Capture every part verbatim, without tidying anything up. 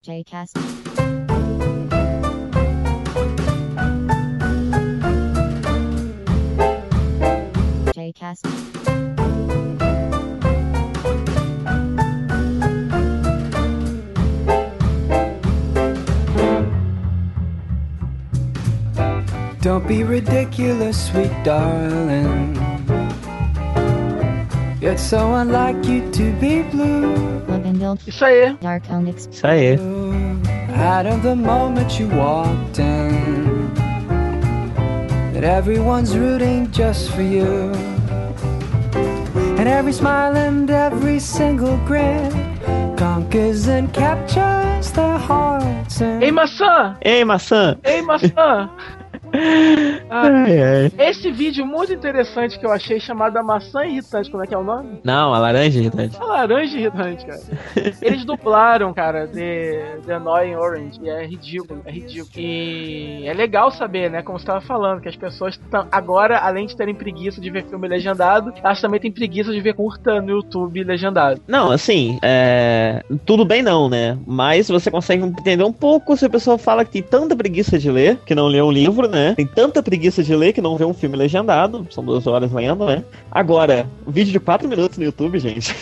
J-Cast. J-Cast. Don't be ridiculous, sweet darling. It's so unlike you to be blue. Isso aí. Dark Onyx. Isso aí. Out of the moment you walked in, that everyone's rooting just for you. And every smile and every single grin conquers and captures their hearts. And... Ei, maçã! Ei, maçã! Ei, maçã! Ah, Ai, ai. esse vídeo muito interessante que eu achei, chamado A Maçã Irritante, como é que é o nome? Não, a laranja irritante. A Laranja Irritante, cara. Eles dublaram, cara, The, The Annoying Orange, e é ridículo, é ridículo. E é legal saber, né, como você tava falando, que as pessoas tão, agora, além de terem preguiça de ver filme legendado, elas também têm preguiça de ver curta no YouTube legendado. Não, assim, é... tudo bem não, né? Mas você consegue entender um pouco se a pessoa fala que tem tanta preguiça de ler, que não lê um livro, né? Tem tanta preguiça de ler que não vê um filme legendado. São duas horas lendo, né? Agora, vídeo de quatro minutos no YouTube, gente.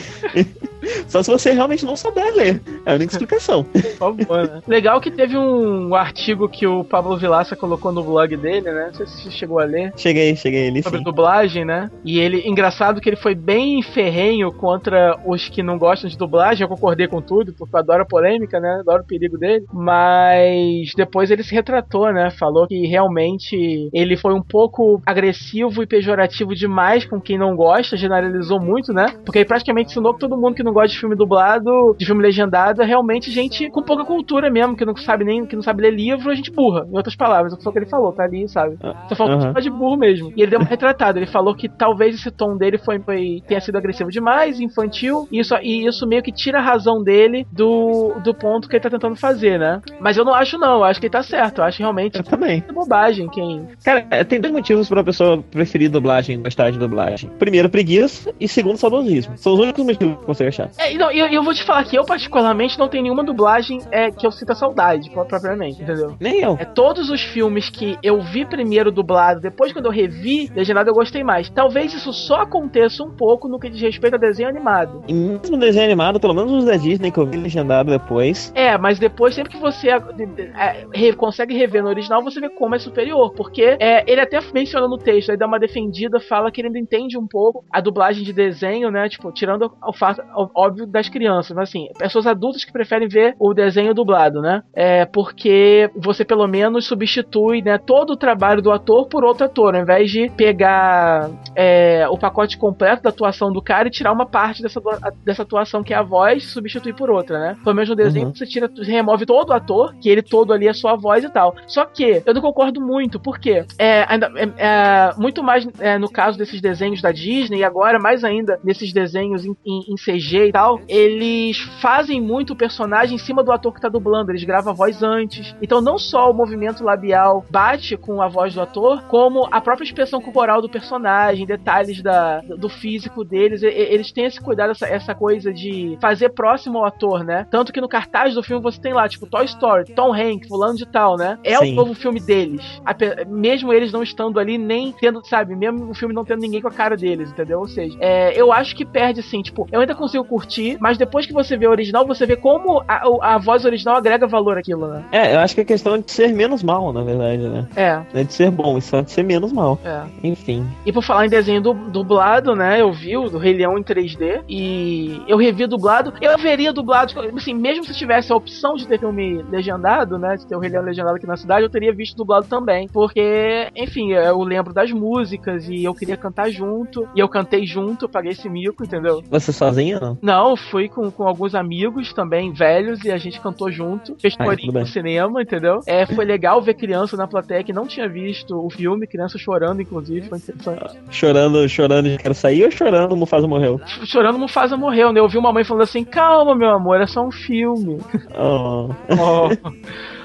Só se você realmente não souber ler. É a única explicação. Por favor, né? Legal que teve um artigo que o Pablo Vilaça colocou no blog dele, né? Não sei se você chegou a ler. Cheguei, cheguei ali, sobre sim. dublagem, né? E ele, engraçado que ele foi bem ferrenho contra os que não gostam de dublagem. Eu concordei com tudo, porque eu adoro a polêmica, né? Adoro o perigo dele. Mas depois ele se retratou, né? Falou que realmente ele foi um pouco agressivo e pejorativo demais com quem não gosta, generalizou muito, né? Porque ele praticamente ensinou que todo mundo que não gosta de filme dublado, de filme legendado, é realmente gente com pouca cultura mesmo, que não sabe nem, que não sabe ler livro, a gente burra. Em outras palavras, foi o que ele falou, tá ali, sabe? Só faltou Uhum. chamar de burro mesmo. E ele deu uma retratada, ele falou que talvez esse tom dele foi, foi, tenha sido agressivo demais, infantil, e isso, e isso meio que tira a razão dele do, do ponto que ele tá tentando fazer, né? Mas eu não acho não, eu acho que ele tá certo, eu acho realmente Eu também. é bobagem quem... Cara, tem dois motivos pra uma pessoa preferir dublagem, gostar de dublagem. Primeiro, preguiça, e segundo, saudosismo. São os únicos motivos que você achar. É, e não, eu, eu vou te falar que eu particularmente não tenho nenhuma dublagem é, que eu sinta saudade, propriamente, entendeu? Nem eu. É, todos os filmes que eu vi primeiro dublado, depois quando eu revi legendado, eu gostei mais. Talvez isso só aconteça um pouco no que diz respeito a desenho animado. E mesmo desenho animado, pelo menos os da Disney que eu vi legendado depois. É, mas depois, sempre que você é, é, re, consegue rever no original, você vê como é superior. Porque é, ele até menciona no texto, aí dá uma defendida, fala que ele ainda entende um pouco a dublagem de desenho, né? Tipo, tirando o fato óbvio das crianças, mas assim, pessoas adultas que preferem ver o desenho dublado, né? É porque você pelo menos substitui, né, todo o trabalho do ator por outro ator, ao invés de pegar é, o pacote completo da atuação do cara e tirar uma parte dessa, dessa atuação que é a voz e substituir por outra, né? Pelo menos no desenho uhum. você tira, você remove todo o ator, que ele todo ali é sua voz e tal. Só que eu não concordo muito, porque é, ainda, é, é, muito mais é, no caso desses desenhos da Disney, e agora mais ainda nesses desenhos em, em, em C G e tal, eles fazem muito o personagem em cima do ator que tá dublando, eles gravam a voz antes. Então não só o movimento labial bate com a voz do ator, como a própria expressão corporal do personagem, detalhes da, do físico deles, eles têm esse cuidado, essa, essa coisa de fazer próximo ao ator, né? Tanto que no cartaz do filme você tem lá, tipo, Toy Story, Tom Hanks, fulano de tal, né? É Sim. o novo filme deles. Mesmo eles não estando ali, nem tendo, sabe, mesmo o filme não tendo ninguém com a cara deles, entendeu? Ou seja, é, eu acho que perde, assim, tipo, eu ainda consigo curtir, mas depois que você vê o original, você vê como a, a voz original agrega valor àquilo, né? É, eu acho que a questão é de ser menos mal, na verdade, né? É. Não é de ser bom, isso é de ser menos mal. É. Enfim. E por falar em desenho du- dublado, né? Eu vi o do Rei Leão em três D e eu revi dublado. Eu veria dublado, assim, mesmo se tivesse a opção de ter filme legendado, né? De ter o Rei Leão legendado aqui na cidade, eu teria visto dublado também. Porque, enfim, eu lembro das músicas e eu queria cantar junto. E eu cantei junto, eu paguei esse mico, entendeu? Você sozinha, não? Não, fui com, com alguns amigos também, velhos, e a gente cantou junto. Fez Ai, corinho no cinema, entendeu? É, foi legal ver criança na plateia que não tinha visto o filme, criança chorando, inclusive, foi interessante. Chorando, chorando de quero sair ou chorando Mufasa morreu? Chorando Mufasa morreu, né? Eu vi uma mãe falando assim, calma, meu amor, é só um filme. Oh. Oh.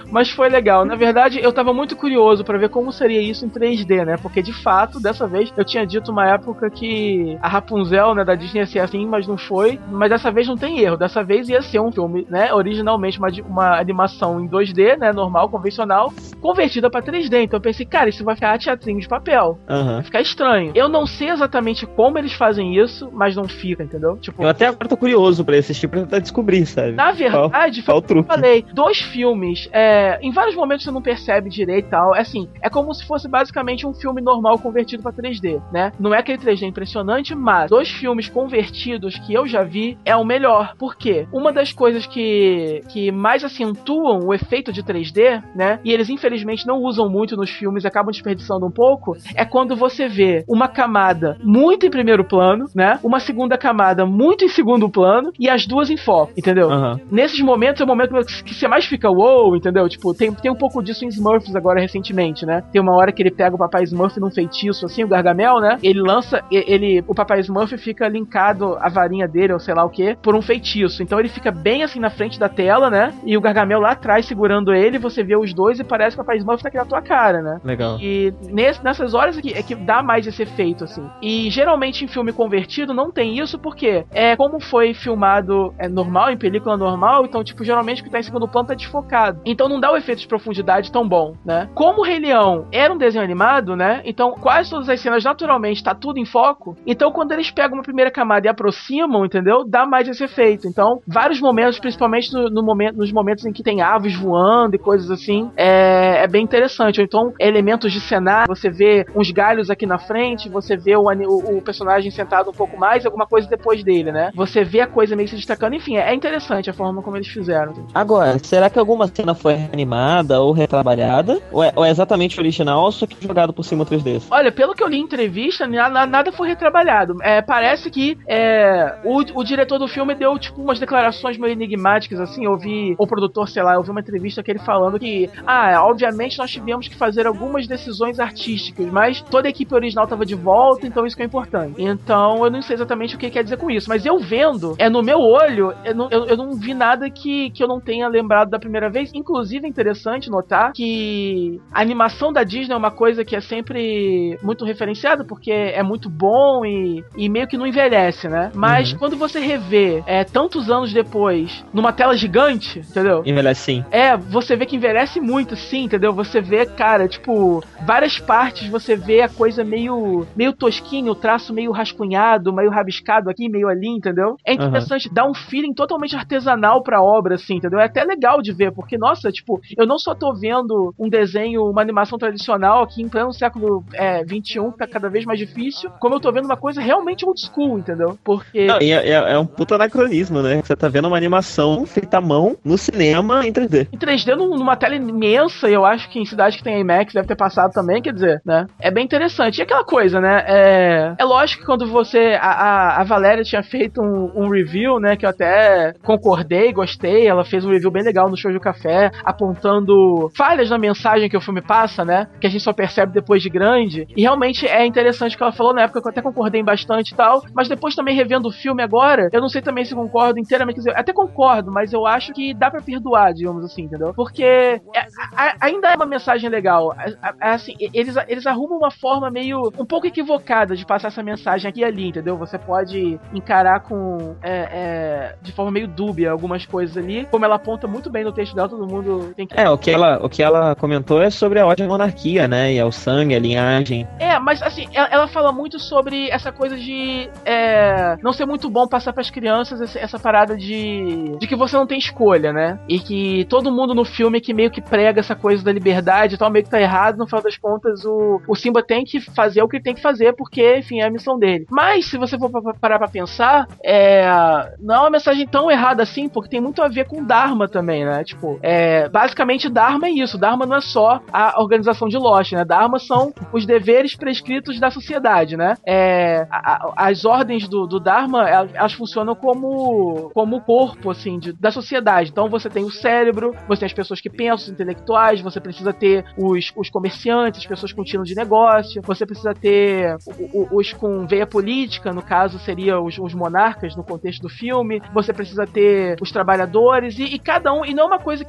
Mas foi legal. Na verdade, eu tava muito curioso pra ver como seria isso em três D, né? Porque, de fato, dessa vez, eu tinha dito uma época que a Rapunzel, né, da Disney ia ser assim, mas não foi. Mas dessa vez não tem erro. Dessa vez ia ser um filme, né, originalmente uma, uma animação em dois D, né, normal, convencional, convertida pra três D. Então eu pensei, cara, isso vai ficar teatrinho de papel. Uhum. Vai ficar estranho. Eu não sei exatamente como eles fazem isso, mas não fica, entendeu? Tipo, eu até agora tô curioso pra assistir pra tentar descobrir, sabe? Na verdade, qual, qual foi o que eu falei. Dois filmes, é, em vários momentos você não percebe direito e tal. É assim, é como se fosse basicamente um filme normal convertido pra três D, né? Não é aquele três D impressionante, mas dois filmes convertidos que eu já vi é o melhor. Por quê? Uma das coisas que, que mais acentuam o efeito de três D, né? E eles infelizmente não usam muito nos filmes, acabam desperdiçando um pouco, é quando você vê uma camada muito em primeiro plano, né? Uma segunda camada muito em segundo plano e as duas em foco, entendeu? Uhum. Nesses momentos é o momento que você mais fica wow, entendeu? Tipo, tem, tem um pouco disso em Smurfs agora recentemente, né? Tem uma hora que ele pega o Papai Smurf num feitiço, assim, o Gargamel, né? Ele lança, ele, o Papai Smurf fica linkado à varinha dele, ou sei lá o que, por um feitiço. Então ele fica bem assim na frente da tela, né? E o Gargamel lá atrás segurando ele, você vê os dois e parece que o Papai Smurf tá aqui na tua cara, né? Legal. E nesse, nessas horas é que, é que dá mais esse efeito, assim. E geralmente em filme convertido não tem isso, porque é como foi filmado é normal, em película normal, então, tipo, geralmente o que tá em segundo plano tá desfocado. Então não dá o efeito de profundidade tão bom, né? Como o Rei Leão era um desenho animado, né? Então quase todas as cenas, naturalmente, tá tudo em foco. Então quando eles pegam uma primeira camada e aproximam, entendeu? Dá mais esse efeito. Então, vários momentos, principalmente no, no momento, nos momentos em que tem aves voando e coisas assim, é, é bem interessante. Ou então, elementos de cenário, você vê uns galhos aqui na frente, você vê o, o, o personagem sentado um pouco mais, alguma coisa depois dele, né? Você vê a coisa meio se destacando. Enfim, é, é interessante a forma como eles fizeram. Agora, será que alguma cena foi animada ou retrabalhada? Ou é, ou é exatamente original, só que jogado por cima três D? Olha, pelo que eu li em entrevista, nada, nada foi retrabalhado. É, parece que é, o, o diretor do filme deu, tipo, umas declarações meio enigmáticas, assim. Eu vi, o produtor, sei lá, eu vi uma entrevista que ele falando que, ah, obviamente nós tivemos que fazer algumas decisões artísticas, mas toda a equipe original tava de volta, então isso que é importante. Então, eu não sei exatamente o que quer dizer com isso, mas eu vendo, é no meu olho, eu não, eu, eu não vi nada que, que eu não tenha lembrado da primeira vez. Inclusive, é interessante notar que a animação da Disney é uma coisa que é sempre muito referenciada, porque é muito bom e, e meio que não envelhece, né? Mas uhum. quando você revê é, tantos anos depois, numa tela gigante, entendeu? Envelhece sim. É, você vê que envelhece muito, sim, entendeu? Você vê, cara, tipo, várias partes você vê a coisa meio, meio tosquinha, o traço meio rascunhado, meio rabiscado aqui, meio ali, entendeu? É interessante, uhum. dá um feeling totalmente artesanal pra obra, assim, entendeu? É até legal de ver, porque, nossa, tipo, eu não só tô vendo um desenho, uma animação tradicional aqui em pleno século é, vinte e um, que tá cada vez mais difícil, como eu tô vendo uma coisa realmente old school, entendeu? Porque... Não, e é, é um puto anacronismo, né? Você tá vendo uma animação feita à mão no cinema em três D. Em três D, numa tela imensa, e eu acho que em cidade que tem IMAX deve ter passado também, quer dizer, né? É bem interessante. E aquela coisa, né? É, é lógico que quando você... A, a, a Valéria tinha feito um, um review, né? Que eu até concordei, gostei. Ela fez um review bem legal no Show do Café, apontando falhas na mensagem que o filme passa, né? Que a gente só percebe depois de grande. E realmente é interessante o que ela falou na época, que eu até concordei bastante e tal. Mas depois também revendo o filme agora, eu não sei também se concordo inteiramente. Quer dizer, até concordo, mas eu acho que dá pra perdoar, digamos assim, entendeu? Porque é, a, ainda é uma mensagem legal. A, a, assim, eles, eles arrumam uma forma meio um pouco equivocada de passar essa mensagem aqui e ali, entendeu? Você pode encarar com é, é, de forma meio dúbia algumas coisas ali. Como ela aponta muito bem no texto dela, todo mundo tem que... É, o que ela, o que ela comentou é sobre a ódio à monarquia, né? E ao sangue, a linhagem. É, mas assim, ela, ela fala muito sobre essa coisa de é, não ser muito bom passar pras crianças essa, essa parada de, de que você não tem escolha, né? E que todo mundo no filme que meio que prega essa coisa da liberdade e tal, meio que tá errado. No final das contas, o, o Simba tem que fazer o que ele tem que fazer, porque, enfim, é a missão dele. Mas, se você for parar pra pensar, é, não é uma mensagem tão errada assim, porque tem muito a ver com Dharma também, né? Tipo, é, basicamente Dharma é isso. Dharma não é só a organização de Lost, né? Dharma são os deveres prescritos da sociedade, né? É, a, a, as ordens do, do Dharma, elas, elas funcionam como como o corpo, assim, de, da sociedade. Então você tem o cérebro, você tem as pessoas que pensam, os intelectuais, você precisa ter os, os comerciantes, as pessoas com tino de negócio, você precisa ter os, os com veia política, no caso seria os, os monarcas no contexto do filme, você precisa ter os trabalhadores e, e cada um, e não é uma coisa que é imposta,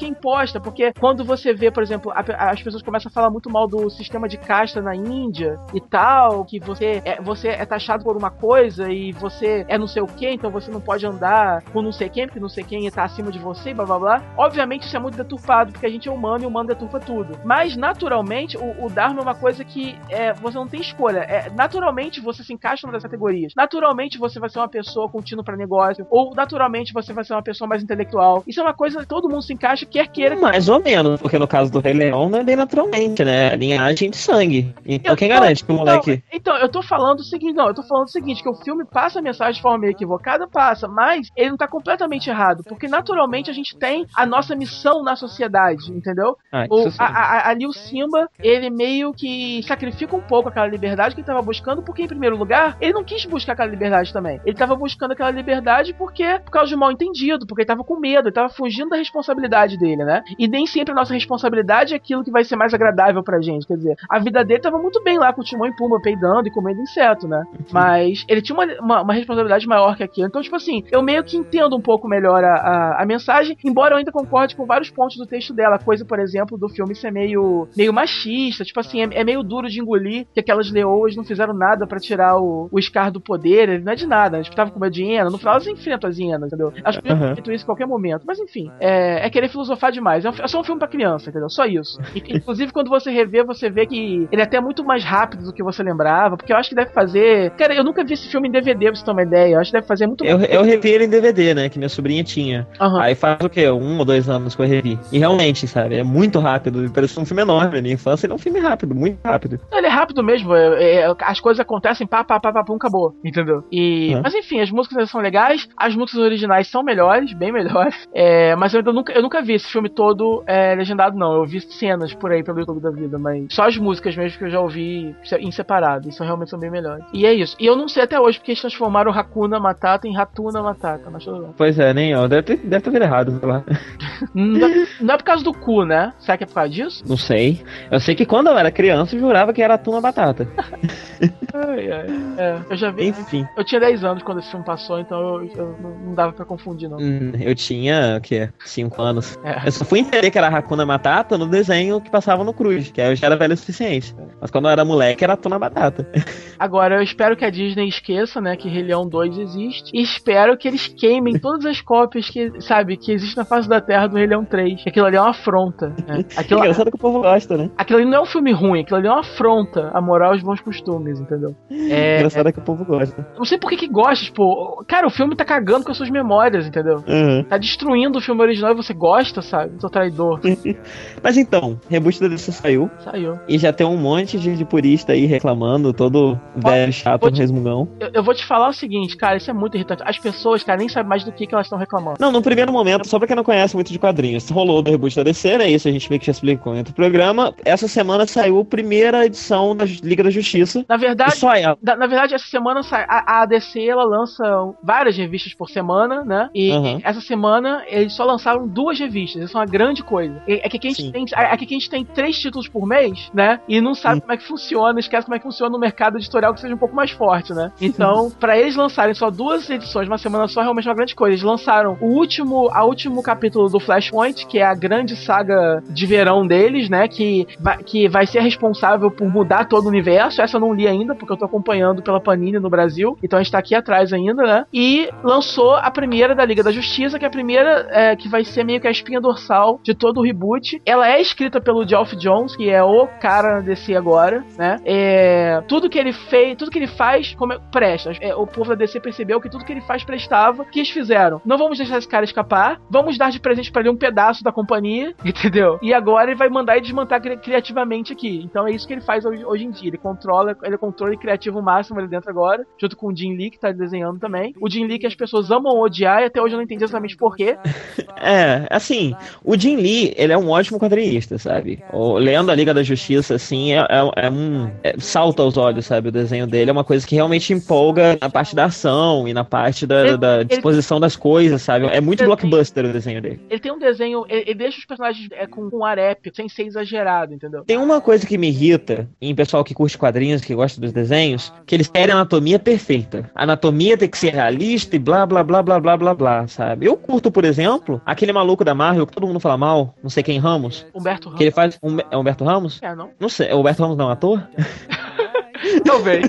gosta, porque quando você vê, por exemplo, a, as pessoas começam a falar muito mal do sistema de casta na Índia e tal, que você é, você é taxado por uma coisa e você é não sei o que, então você não pode andar com não sei quem, porque não sei quem tá acima de você e blá blá blá. Obviamente isso é muito deturpado, porque a gente é humano e o humano deturpa tudo. Mas, naturalmente, o, o Dharma é uma coisa que é, você não tem escolha. É, naturalmente você se encaixa numa das categorias. Naturalmente você vai ser uma pessoa contínua pra negócio, ou naturalmente você vai ser uma pessoa mais intelectual. Isso é uma coisa que todo mundo se encaixa, quer queira. Mais ou menos, porque no caso do Rei Leão não é bem naturalmente, né? É linhagem de sangue. Então eu, quem garante que o moleque... Não, então, eu tô falando o seguinte, não, eu tô falando o seguinte, que o filme passa a mensagem de forma meio equivocada, passa, mas ele não tá completamente errado, porque naturalmente a gente tem a nossa missão na sociedade, entendeu? Ah, o, isso sim. a, a, ali o Simba, ele meio que sacrifica um pouco aquela liberdade que ele tava buscando, porque em primeiro lugar, ele não quis buscar aquela liberdade também. Ele tava buscando aquela liberdade porque, por causa de um mal entendido, porque ele tava com medo, ele tava fugindo da responsabilidade dele, né? E nem sempre a nossa responsabilidade é aquilo que vai ser mais agradável pra gente, quer dizer, a vida dele tava muito bem lá com o Timão e Pumba peidando e comendo inseto, né? Mas ele tinha uma, uma, uma responsabilidade maior que aquilo. Então, tipo assim, eu meio que entendo um pouco melhor a, a, a mensagem, embora eu ainda concorde com vários pontos do texto dela. A coisa, por exemplo, do filme ser meio, meio machista, tipo assim, é, é meio duro de engolir que aquelas leoas não fizeram nada pra tirar o, o Scar do poder, ele não é de nada, eles estavam com medo de hiena, no final elas enfrentam as hienas, entendeu? Acho que uhum. feito isso em qualquer momento, mas enfim, é, é querer filosofar demais, é, um, é só um filme pra criança, entendeu? Só isso. E, inclusive, quando você revê, você vê que ele é até muito mais rápido do que você lembrava, porque eu acho que deve fazer... Cara, eu nunca vi esse filme em D V D, pra você ter uma ideia, eu acho que deve fazer muito... Eu, eu revi ele em D V D, né, que minha sobrinha tinha. Uhum. Aí faz o quê? Um ou dois anos que eu revi. E realmente, sabe, é muito rápido, parece um filme enorme. Na minha infância ele é um filme rápido, muito rápido. Ele é rápido mesmo, é, é, as coisas acontecem, pá, pá, pá, pá, pum, acabou, entendeu? E, uhum. Mas enfim, as músicas são legais, as músicas originais são melhores, bem melhores, é, mas eu ainda nunca, eu nunca vi esse filme todo é, legendado, não. Eu vi cenas por aí pelo YouTube da vida, mas só as músicas mesmo que eu já ouvi em separado, isso realmente são bem melhores. E é isso. E eu não sei até hoje porque eles transformaram Hakuna Matata em Ratuna Matata, mas tudo bem. Pois é, nem eu. Deve ter, deve ter errado, sei lá. Não, não é por causa do cu, né? Será que é por causa disso? Não sei. Eu sei que quando eu era criança eu jurava que era Atuna Batata. Ai, ai. É, eu já vi. Enfim. Eu tinha dez anos quando esse filme passou, então eu, eu não, não dava pra confundir, não. Hum, eu tinha, o quê? cinco anos. É. Eu só fui entender que era Hakuna Matata no desenho que passava no Cruz, que eu já era velho o suficiente. É. Mas quando eu era moleque era Atuna Batata. Agora, eu espero que a Disney esqueça, né, que Rei Leão dois existe. E espero que eles queimem todas as cópias que, sabe, que existem na face da Terra do Rei Leão três. Aquilo ali é uma afronta, né? Aquilo, é engraçado que o povo gosta, né? Aquilo ali não é um filme ruim, aquilo ali é uma afronta à moral e aos bons costumes, entendeu? É, engraçado é que o povo gosta. Não sei por que que gosta, tipo... Cara, o filme tá cagando com as suas memórias, entendeu? Uhum. Tá destruindo o filme original e você gosta, sabe? Seu traidor. Mas então, Reboot da D C saiu. Saiu. E já tem um monte de, de purista aí reclamando, todo velho chato, te, resmungão. Eu, eu vou te falar o seguinte, cara, isso é muito irritante. As pessoas, cara, nem sabem mais do que, que elas estão reclamando. Não, no primeiro momento, só pra quem não conhece muito de quadrinhos, rolou do Reboot da D C, né? Isso a gente meio que já explicou entre o programa. Essa semana saiu a primeira edição da Liga da Justiça. Na verdade, só ela. Na, na verdade, essa semana sai, a, a D C ela lança várias revistas por semana, né? E uhum. essa semana eles só lançaram duas revistas. Isso é uma grande coisa. É que aqui a gente, tem, aqui a gente tem três títulos por mês, né? E não sabe hum. como é que funciona, esquece como é que funciona no mercado editorial que seja um pouco mais forte, né? Então, pra eles lançarem só duas edições, uma semana só, realmente é uma grande coisa. Eles lançaram o último, a último capítulo do Flashpoint, que é a grande saga de verão deles, né? Que vai, que vai ser responsável por mudar todo o universo. Essa eu não li ainda, porque eu tô acompanhando pela Panini no Brasil. Então a gente tá aqui atrás ainda, né? E lançou a primeira da Liga da Justiça, que é a primeira é, que vai ser meio que a espinha dorsal de todo o reboot. Ela é escrita pelo Geoff Johns, que é o cara D C agora, né? É, tudo que ele fez, tudo que ele faz, como é, presta. É, o povo da D C percebeu que tudo que ele faz prestava. O que eles fizeram? Não vamos deixar esse cara escapar, vamos dar de presente pra ele um pedaço da companhia, entendeu? E agora ele vai mandar e desmontar cri- criativamente aqui. Então é isso que ele faz hoje, hoje em dia. Ele controla, ele controla o criativo máximo ali dentro agora, junto com o Jim Lee, que tá desenhando também. O Jim Lee que as pessoas amam odiar e até hoje eu não entendi exatamente porquê. É, assim, o Jim Lee, ele é um ótimo quadrinista, sabe? O, lendo a Liga da Justiça, assim, é, é, é um... É, salta aos olhos, sabe? O desenho dele é uma coisa que realmente empolga na parte da ação e na parte da, ele, da disposição ele, das coisas, sabe? É muito desenho, blockbuster o desenho dele. Ele tem um desenho... Ele, ele deixa os personagens é, com, com ar épico, sem ser exagerado, entendeu? Tem uma coisa que me irrita em pessoal que curte quadrinhos, que gosta dos desenhos, que eles querem anatomia perfeita. A anatomia tem que ser realista e blá, blá, blá, blá, blá, blá, blá, sabe? Eu curto, por exemplo, aquele maluco da Marvel que todo mundo mundo fala mal, não sei quem Ramos. Humberto Ramos. Que ele faz. Um, é Humberto Ramos? É, não? Não sei, é Humberto Ramos não, ator? Talvez.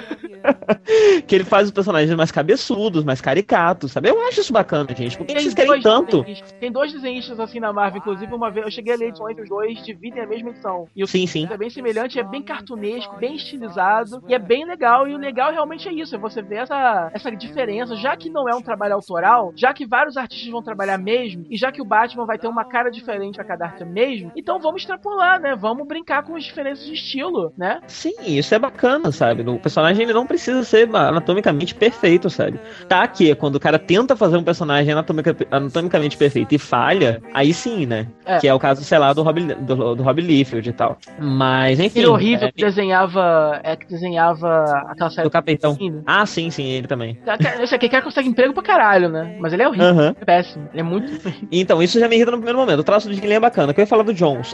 Que ele faz os personagens mais cabeçudos, mais caricatos, sabe? Eu acho isso bacana, gente. Por que Tem vocês querem dois tanto? desenhistas- Tem dois desenhistas assim na Marvel, inclusive uma vez eu cheguei a ler edições dos dois, dividem a mesma edição. E o Sim, sim. é bem semelhante, é bem cartunesco, bem estilizado e é bem legal. E o legal realmente é isso, é você ver essa, essa diferença, já que não é um trabalho autoral, já que vários artistas vão trabalhar mesmo, e já que o Batman vai ter uma cara diferente a cada arte mesmo, então vamos extrapolar, né? Vamos brincar com as diferenças de estilo, né? Sim, isso é bacana, sabe? O personagem ele não precisa ser anatomicamente perfeito, sabe? Tá que quando o cara tenta fazer um personagem anatomica, anatomicamente perfeito e falha, aí sim, né? É. Que é o caso, sei lá, do Rob, do, do Rob Liefeld e tal. Mas, enfim. Ele horrível é, que desenhava. É que desenhava aquela série do Capitão. Né? Ah, sim, sim, ele também. Esse aqui cara consegue emprego pra caralho, né? Mas ele é horrível, Uhum. é péssimo. Ele é muito. Então, isso já me irrita no primeiro momento. O traço do Jim é bacana. O que eu ia falar do Jones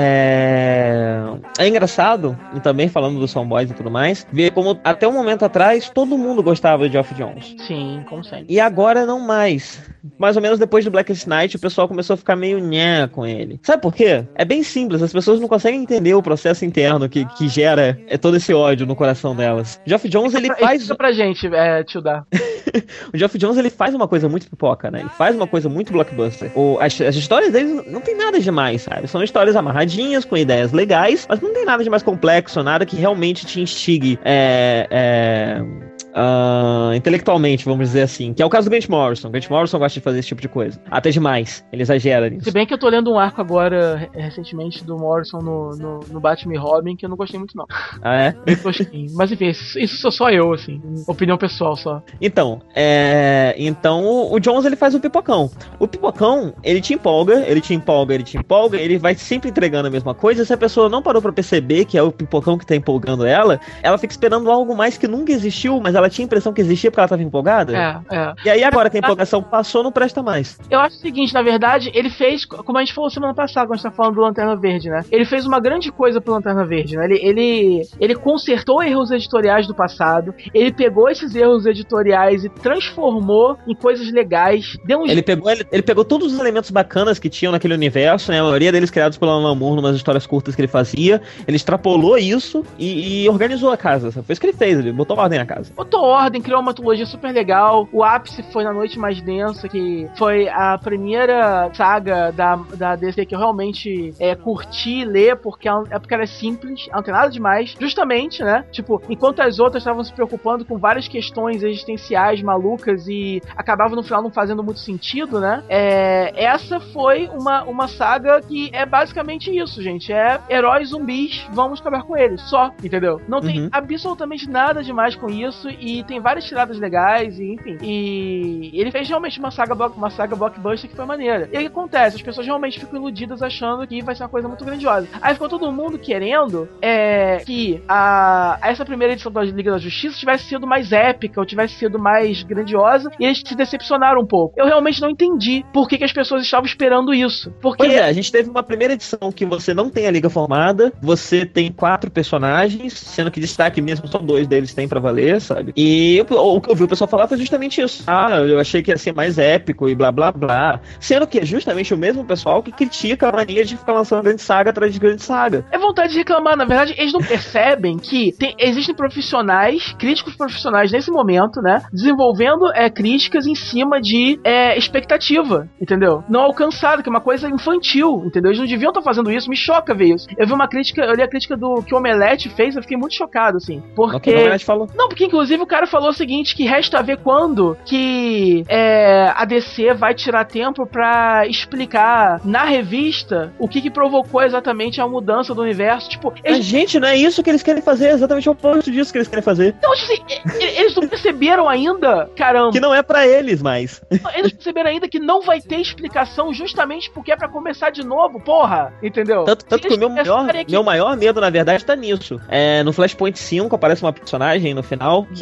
é. É engraçado, e também falando dos fanboys e tudo mais, ver como até um momento atrás todo mundo gostava de Geoff Jones. Sim, como sempre. E agora não mais. Mais ou menos depois do Blackest Night, o pessoal começou a ficar meio nhé com ele. Sabe por quê? É bem simples, as pessoas não conseguem entender o processo interno que, que gera é, todo esse ódio no coração delas. Geoff Jones, ele faz... Explica pra gente, é, tio Dá. O Geoff Jones, ele faz uma coisa muito pipoca, né? Ele faz uma coisa muito blockbuster. O, as, as histórias dele não tem nada demais, sabe? São histórias amarradinhas, com ideias legais, mas não tem nada de mais complexo, nada que realmente te instigue é, é, uh, intelectualmente, vamos dizer assim. Que é o caso do Grant Morrison. Grant Morrison gosta de fazer esse tipo de coisa. Até demais. Ele exagera nisso. Se bem que eu tô lendo um arco agora, recentemente, do Morrison no, no, no Batman e Robin, que eu não gostei muito, não. Ah, é? Eu gostei. Mas enfim, isso, isso sou só eu, assim. Opinião pessoal só. Então, é... Então, o Jones, ele faz o pipocão. O pipocão, ele te empolga, ele te empolga, ele te empolga, ele vai sempre entregando a mesma coisa. Se a pessoa não parou pra perceber que é o pipocão que tá empolgando ela, ela fica esperando algo mais que nunca existiu, mas ela tinha a impressão que existia porque ela tava empolgada. É, é. E aí agora que a empolgação passou, não presta mais. Eu acho o seguinte, na verdade, ele fez, como a gente falou semana passada, quando a gente tá falando do Lanterna Verde, né? Ele fez uma grande coisa pro Lanterna Verde, né? Ele, ele, ele consertou erros editoriais do passado, ele pegou esses erros editoriais e transformou em coisas legais. Deu um... Ele pegou, ele, ele pegou todos os elementos bacanas que tinham naquele universo, né? A maioria deles criados pelo Alan Moore, numas histórias curtas que ele fazia. Ele extrapolou isso e, e organizou a casa. Foi isso que ele fez, ele botou ordem na casa. Botou ordem, criou uma mitologia super legal. O ápice foi na Noite Mais Densa, que foi a primeira saga da, da D C que eu realmente é, curti ler, porque é porque ela é simples, ela não tem nada demais. Justamente, né? Tipo, enquanto as outras estavam se preocupando com várias questões existenciais malucas e acabavam no final não fazendo muito sentido, né? É, essa foi uma, uma saga que é basicamente isso, gente. É heróis zumbis, vamos acabar com eles. Só, entendeu? Não tem Uhum. absolutamente nada demais com isso e tem várias tiradas legais e enfim. E ele fez realmente uma saga, uma saga blockbuster que foi maneira. E aí o que acontece? As pessoas realmente ficam iludidas achando que vai ser uma coisa muito grandiosa. Aí ficou todo mundo querendo é, que a, essa primeira edição da Liga da Justiça tivesse sido mais épica ou tivesse sido mais grandiosa e eles se decepcionaram um pouco. Eu realmente não entendi por que, que as pessoas estavam esperando isso. Porque... Pois é, a gente teve uma primeira edição que você não tem a Liga formada, você tem quatro personagens, sendo que destaque mesmo só dois deles tem pra valer, sabe? E o, o que eu vi o pessoal falar foi justamente isso. Ah, eu achei que ia ser mais épico e blá blá blá. Sendo que é justamente o mesmo pessoal que critica a mania de ficar lançando grande saga atrás de grande saga. É vontade de reclamar, na verdade, eles não percebem que tem, existem profissionais, críticos profissionais nesse momento, né? Desenvolvendo é, críticas em cima de é, expectativa, entendeu? Não alcançada, que é uma coisa infantil, entendeu? Eles não deviam estar fazendo isso, me choca ver isso. Eu vi uma crítica, eu li a crítica do que o Omelete fez, eu fiquei muito chocado, assim. Porque. O que o Omelete falou? Não, porque inclusive o cara falou o seguinte: que resta ver quando que é, a D C vai tirar tempo pra explicar na revista o que, que provocou exatamente a mudança do universo. Tipo, eles... Mas, gente, não é isso que eles querem fazer, é exatamente o oposto disso que eles querem fazer. Então, assim, eles não perceberam ainda, caramba. Que não é pra eles, mas. Eles perceberam ainda que não vai ter explicação justamente porque é pra começar de novo, porra, entendeu? Tanto, tanto que o meu maior, aqui... meu maior medo, na verdade, tá nisso. É, no Flashpoint cinco aparece uma personagem no final, que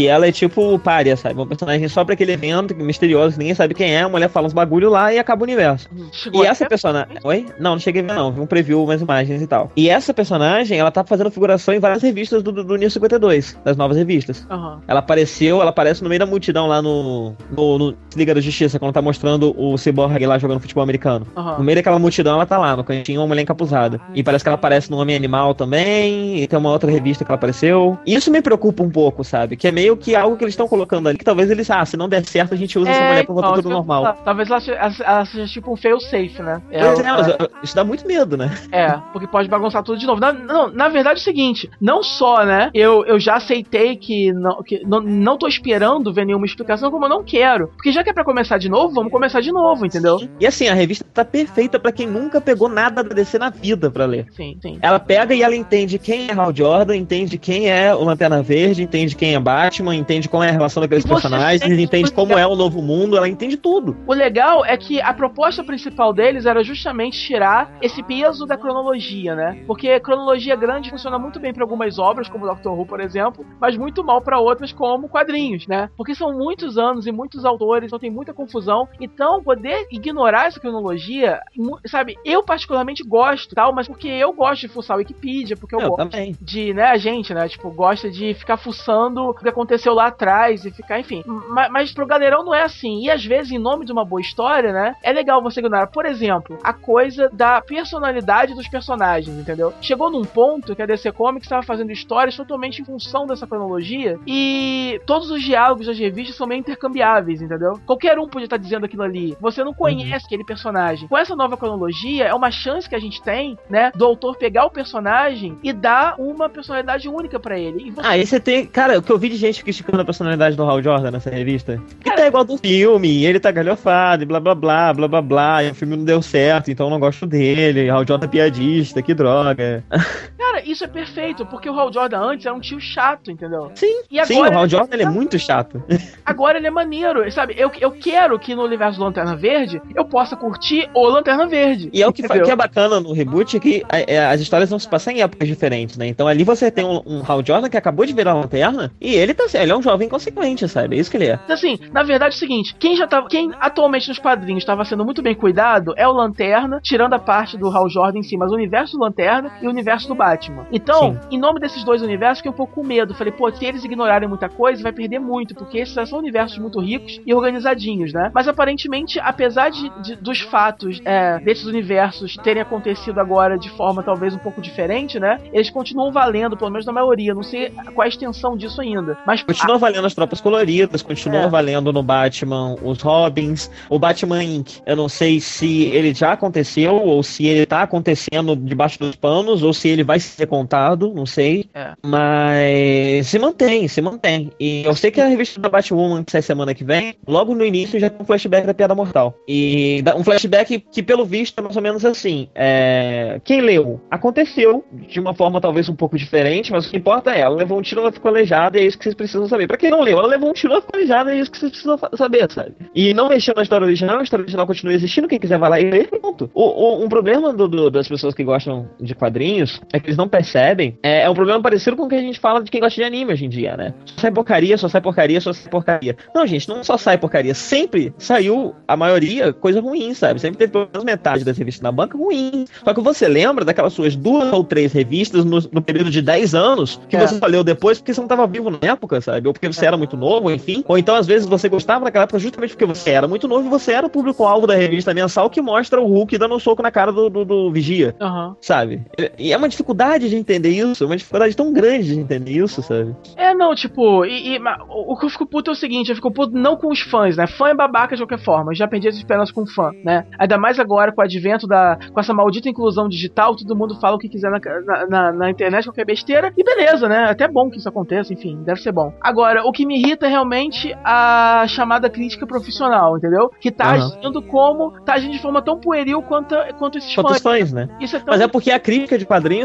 que ela é tipo pária, sabe? Uma personagem só pra aquele evento misterioso, que ninguém sabe quem é, a mulher fala uns bagulho lá e acaba o universo. Chegou E a essa ver? personagem... Oi? Não, não cheguei a ver não, vi um preview, umas imagens e tal. E essa personagem, ela tá fazendo figuração em várias revistas do, do, do New cinquenta e dois, das novas revistas. Aham. Ela apareceu, ela aparece no meio da multidão lá no, no, no Liga da Justiça, quando tá mostrando o Cyborg lá jogando futebol americano. Aham. No meio daquela multidão, ela tá lá, no cantinho, uma mulher encapuzada. E parece que ela aparece no Homem Animal também, e tem uma outra revista que ela apareceu. E isso me preocupa um pouco, sabe? Que é meio que algo que eles estão colocando ali, que talvez eles, ah, se não der certo, a gente usa essa mulher pra voltar então, tudo isso que eu ia normal. falar. Talvez ela, seja- ela- ela seja tipo um fail safe, né? Pois é, Ela- mas uh, isso dá muito medo, né? É, porque pode bagunçar tudo de novo. Na, não, na verdade é o seguinte, não só, né, eu, eu já aceitei que, não, que não, não tô esperando ver nenhuma explicação, como eu não quero. Porque já que é pra começar de novo, vamos começar de novo, entendeu? E assim, a revista tá perfeita pra quem nunca pegou nada da D C na vida pra ler. Sim, sim. Ela pega e ela entende quem é Hal Jordan, entende quem é o Lanterna Verde, entende quem é Batman, entende como é a relação daqueles E você personagens, sente entende o como legal- é o novo mundo, ela entende tudo. O legal é que a proposta principal deles era justamente tirar esse peso da cronologia, né? Porque cronologia grande funciona muito bem pra algumas obras, como Doctor Who, por exemplo, mas muito mal pra outras, como quadrinhos, né? Porque são muitos anos e muitos autores, então tem muita confusão. Então, poder ignorar essa cronologia, mu- sabe? Eu particularmente gosto, tal, mas porque eu gosto de fuçar a Wikipedia, porque eu, Eu gosto também. de, né, a gente, né, tipo, gosta de ficar fuçando o que aconteceu lá atrás e ficar, enfim. Mas, mas pro galerão não é assim. E às vezes, em nome de uma boa história, né, é legal você ignorar, por exemplo, a coisa da personalidade dos personagens, entendeu? Chegou num ponto que a D C Comics estava fazendo histórias totalmente em função dessa cronologia e todos os diálogos das revistas são meio intercambiáveis, entendeu? Qualquer um podia estar dizendo aquilo ali. Você não conhece aquele personagem. Com essa nova cronologia, é uma chance que a gente tem, né, do autor pegar o personagem e dar uma personalidade única pra ele. E você... Ah, e você tem. Cara, o que eu vi de gente criticando a personalidade do Hal Jordan nessa revista. Que Cara, tá igual do filme, ele tá galhofado e blá blá blá, blá blá blá, e o filme não deu certo, então eu não gosto dele. Hal Jordan é piadista, que droga. Cara, isso é perfeito, porque o Hal Jordan antes era um tio chato, entendeu? Sim, E sim, o agora Hal ele- Jordan ele é muito chato. Agora ele é maneiro, sabe? Eu, eu quero que no universo do Lanterna Verde eu possa curtir o Lanterna Verde. E é o que, fa- entendeu? que é bacana no reboot, é que a- é, as histórias vão se passar em épocas diferentes, né? Então ali você tem um, um Hal Jordan que acabou de virar lanterna, e ele tá ele é um jovem consequente, sabe? É isso que ele é. Então, assim, na verdade é o seguinte, quem já tava, quem atualmente nos quadrinhos estava sendo muito bem cuidado é o Lanterna, tirando a parte do Hal Jordan em si, mas o universo do Lanterna e o universo do Batman. Então, Sim. em nome desses dois universos, fiquei um pouco com medo. Falei, pô, se eles ignorarem muita coisa, vai perder muito, porque esses são universos muito ricos e organizadinhos, né? Mas aparentemente, apesar de, de- dos fatos é, desses universos terem acontecido agora de forma talvez um pouco diferente, né? Eles continuam valendo, pelo menos na maioria. Não sei qual é a extensão disso ainda. Mas Continua valendo as tropas coloridas, continua É. valendo no Batman os Robins, o Batman Incorporated. Eu não sei se ele já aconteceu, ou se ele tá acontecendo debaixo dos panos, ou se ele vai ser contado, não sei. É. Mas se mantém, se mantém. E eu sei que a revista da Batwoman, que sai semana que vem, logo no início já tem um flashback da Piada Mortal. E dá- um flashback que, pelo visto, é mais ou menos assim. É... Quem leu? Aconteceu de uma forma talvez um pouco diferente, mas o que importa é, ela levou um tiro, ela ficou aleijada, e é isso que vocês precisam saber. Pra quem não leu, ela levou um tiro, ela ficou aleijada, e é isso que vocês precisam fa- saber, sabe? E não mexeu na história original, a história original continua existindo, quem quiser vai lá e ler, pronto. O, o- um problema do- do- das pessoas que gostam de quadrinhos é que eles não percebem, é, é um problema parecido com o que a gente fala de quem gosta de anime hoje em dia, né? Só sai porcaria, só sai porcaria, só sai porcaria. Não, gente, não só sai porcaria, sempre saiu, a maioria, coisa ruim, sabe? Sempre teve pelo menos metade das revistas na banca ruim. Só que você lembra daquelas suas duas ou três revistas no, no período de dez anos que É. você só leu depois porque você não estava vivo na época, sabe? Ou porque você era muito novo, enfim. Ou então, às vezes, você gostava naquela época justamente porque você era muito novo e você era o público-alvo da revista mensal que mostra o Hulk dando um soco na cara do, do, do Vigia, Aham. sabe? E é uma dificuldade de entender isso, é uma dificuldade tão grande de entender isso, sabe? É, não, tipo, e, e- ma- o o que eu fico puto é o seguinte, eu fico puto não com os fãs, né? Fã é babaca de qualquer forma, eu já perdi as esperanças com fã, né? Ainda mais agora com o advento da. Com essa maldita inclusão digital, todo mundo fala o que quiser na, na, na- na internet, qualquer besteira, e beleza, né? Até bom que isso aconteça, enfim, deve ser bom. Agora, o que me irrita é realmente a chamada crítica profissional, entendeu? Que tá Aham. agindo como. Tá agindo de forma tão pueril quanto, quanto esses Quanto os fãs. fãs, né? Isso é tão. Mas é porque a crítica de quadrinhos é tipo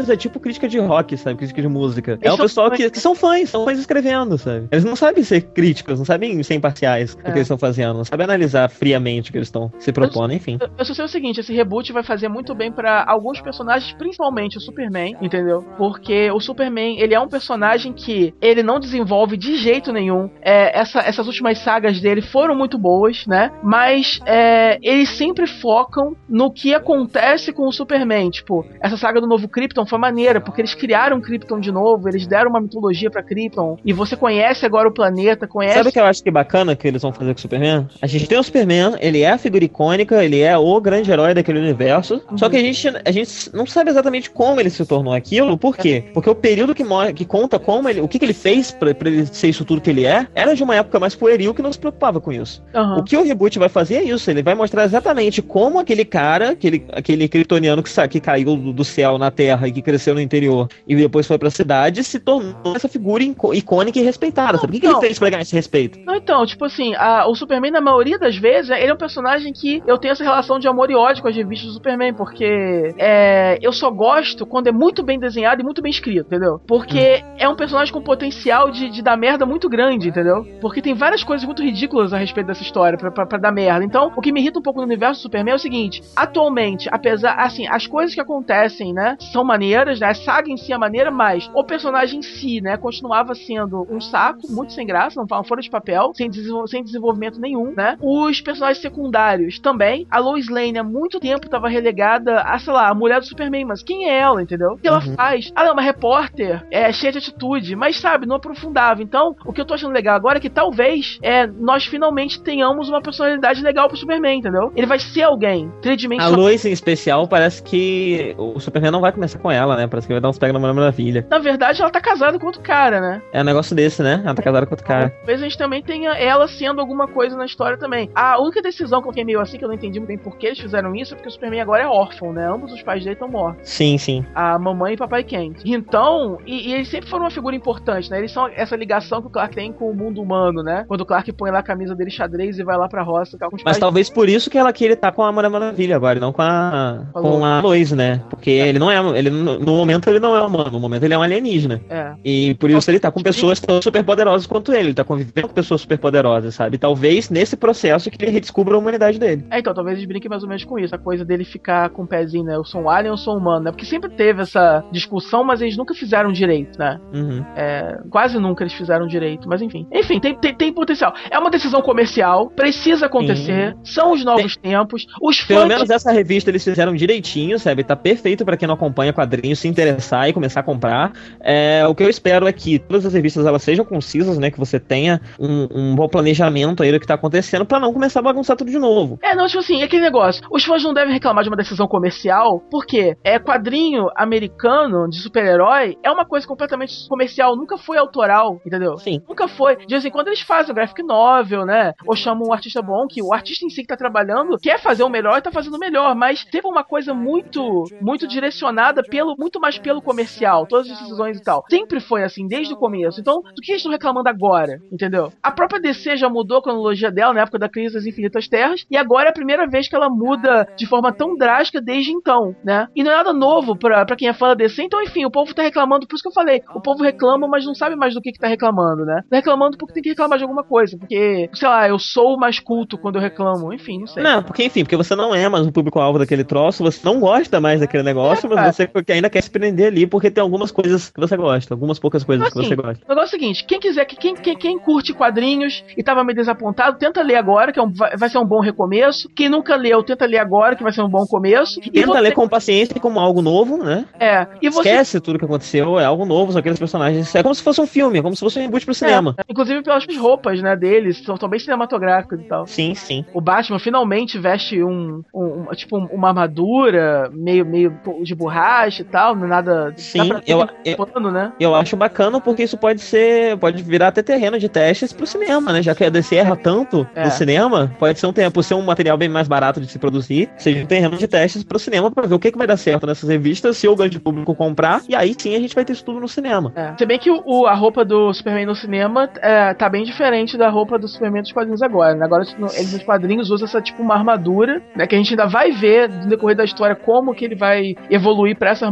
crítica de rock, sabe? Crítica de música. É Eles o são pessoal fãs. que, que são fãs, são fãs escrevendo, sabe? Eles não sabem ser críticos, não sabem ser imparciais do É. que eles estão fazendo, não sabem analisar friamente o que eles estão se propondo, enfim. Eu, eu só sei o seguinte, esse reboot vai fazer muito bem pra alguns personagens, principalmente o Superman, entendeu? Porque o Superman, ele é um personagem que ele não desenvolve de jeito nenhum. É, essa, essas últimas sagas dele foram muito boas, né? Mas é, eles sempre focam no que acontece com o Superman. Tipo, essa saga do novo Krypton foi maneira, porque eles criaram Krypton de novo, eles deram uma mitologia pra Krypton, e você conhece agora o planeta, conhece... Sabe o que eu acho que é bacana que eles vão fazer com o Superman? A gente tem o Superman, ele é a figura icônica, ele é o grande herói daquele universo, uhum. Só que a gente, a gente não sabe exatamente como ele se tornou aquilo, por quê? Porque o período que, que conta como ele, o que, que ele fez pra, pra ele ser isso tudo que ele é, era de uma época mais pueril que não se preocupava com isso. Uhum. O que o reboot vai fazer é isso, ele vai mostrar exatamente como aquele cara, aquele, aquele kryptoniano que, que caiu do, do céu na Terra e que cresceu no interior e depois foi pra cidade, se tornou essa figura icônica e respeitada, sabe? O que, não, que ele fez pra ganhar esse respeito? Não, então, tipo assim, a, o Superman, na maioria das vezes, ele é um personagem que eu tenho essa relação de amor e ódio com as revistas do Superman, porque é, eu só gosto quando é muito bem desenhado e muito bem escrito, entendeu? Porque hum. é um personagem com potencial de, de dar merda muito grande, entendeu? Porque tem várias coisas muito ridículas a respeito dessa história pra, pra, pra dar merda. Então, o que me irrita um pouco no universo do Superman é o seguinte, atualmente, apesar, assim, as coisas que acontecem, né, são maneiras, né, a saga em si é maneira, mas o personagem em si, né, continuava sendo um saco, muito sem graça, não fala fora de papel, sem, desenvol- sem desenvolvimento nenhum, né? Os personagens secundários também. A Lois Lane há muito tempo estava relegada a, sei lá, a mulher do Superman, mas quem é ela, entendeu? O que ela uhum. faz? Ah, ela é uma repórter, é cheia de atitude, mas sabe, não aprofundava. Então, o que eu tô achando legal agora é que talvez é, nós finalmente tenhamos uma personalidade legal pro Superman, entendeu? Ele vai ser alguém tridimensional. A Lois, em especial, parece que o Superman não vai começar com ela, né? Parece que vai dar uns pega na Mulher Maravilha. Na verdade, ela tá casada com outro cara, né? É um negócio desse, né? Ela tá casada com outro cara. Talvez a gente também tenha ela sendo alguma coisa na história também. A única decisão que eu fiquei meio assim, que eu não entendi muito bem por que eles fizeram isso, é porque o Superman agora é órfão, né? Ambos os pais dele estão mortos. Sim, sim. A mamãe e o papai Kent. Então, e, e eles sempre foram uma figura importante, né? Eles são essa ligação que o Clark tem com o mundo humano, né? Quando o Clark põe lá a camisa dele xadrez e vai lá pra roça. Com os Mas pais... talvez por isso que ela queira estar com a Mulher Maravilha agora, não com a, com a Lois, né? Porque é. ele não é, ele, no momento ele não é humano, no momento ele é um alienígena. É. E por isso ele tá com pessoas tão super poderosas quanto ele, ele tá convivendo com pessoas super poderosas, sabe? Talvez nesse processo que ele redescubra a humanidade dele. É, então, talvez eles brinquem mais ou menos com isso, a coisa dele ficar com o pezinho, né? Eu sou um alien ou sou um humano, né? Porque sempre teve essa discussão, mas eles nunca fizeram direito, né? Uhum. É, quase nunca eles fizeram direito, mas enfim. Enfim, tem, tem, tem potencial. É uma decisão comercial, precisa acontecer, Sim. são os novos tem... tempos, os Pelo fãs... menos essa revista eles fizeram direitinho, sabe? Tá perfeito pra quem não acompanha quadrinhos se interessar e começar a comprar. É, o que eu espero é que todas as revistas elas sejam concisas, né? Que você tenha um, um bom planejamento aí do que tá acontecendo pra não começar a bagunçar tudo de novo. É, não, tipo assim, é aquele negócio. Os fãs não devem reclamar de uma decisão comercial, porque é quadrinho americano de super-herói é uma coisa completamente comercial, nunca foi autoral, entendeu? Sim. Nunca foi. De vez em quando eles fazem o graphic novel, né? Ou chamam um artista bom, que o artista em si que tá trabalhando quer fazer o melhor e tá fazendo o melhor, mas teve uma coisa muito, muito direcionada pelo, muito mais pelo comercial, todas as decisões e tal. Sempre foi assim, desde o começo. Então, do que eles estão reclamando agora, entendeu? A própria D C já mudou a cronologia dela na época da Crise das Infinitas Terras, e agora é a primeira vez que ela muda de forma tão drástica desde então, né? E não é nada novo pra, pra quem é fã da D C, então, enfim, o povo tá reclamando, por isso que eu falei, o povo reclama, mas não sabe mais do que que tá reclamando, né? Tá reclamando porque tem que reclamar de alguma coisa, porque, sei lá, eu sou mais culto quando eu reclamo, enfim, não sei. Não, porque, enfim, porque você não é mais um público-alvo daquele troço, você não gosta mais daquele negócio, é, mas você ainda quer se prender ali, porque tem algumas coisas que você gosta, algumas poucas coisas assim, que você gosta. O negócio é o seguinte, quem quiser, quem, quem, quem curte quadrinhos e tava meio desapontado, tenta ler agora, que é um, vai, vai ser um bom recomeço. Quem nunca leu, tenta ler agora, que vai ser um bom começo. E tenta você... ler com paciência e como algo novo, né? É. E você... Esquece tudo que aconteceu, é algo novo, são aqueles personagens. É como se fosse um filme, é como se fosse um reboot pro cinema. É, inclusive pelas roupas, né, deles, são, são bem cinematográficas e tal. Sim, sim. O Batman finalmente veste um, um, um tipo, uma armadura meio, meio de borracha e tal, não é nada... Sim, eu, eu, pano, né? eu acho bacana porque isso pode ser, pode virar até terreno de testes pro cinema, né? Já que a D C erra tanto é. no cinema, pode ser um tempo, ser um material bem mais barato de se produzir, seja um terreno de testes pro cinema pra ver o que, que vai dar certo nessas revistas, se o grande público comprar, e aí sim a gente vai ter isso tudo no cinema. É. Se bem que o, a roupa do Superman no cinema é, tá bem diferente da roupa do Superman dos quadrinhos agora, né? Agora eles nos quadrinhos usam essa tipo uma armadura, né? Que a gente ainda vai ver no decorrer da história como que ele vai evoluir pra essa armadura.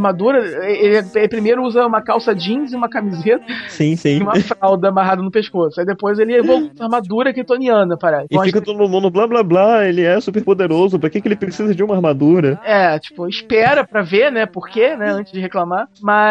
ele, ele primeiro usa uma calça jeans e uma camiseta Sim, sim. e uma fralda amarrada no pescoço. Aí depois ele evolui a armadura kryptoniana, parece. E fica todo mundo blá blá blá, ele é super poderoso, pra que, que ele precisa de uma armadura? É, tipo, espera pra ver, né, por quê, né, antes de reclamar.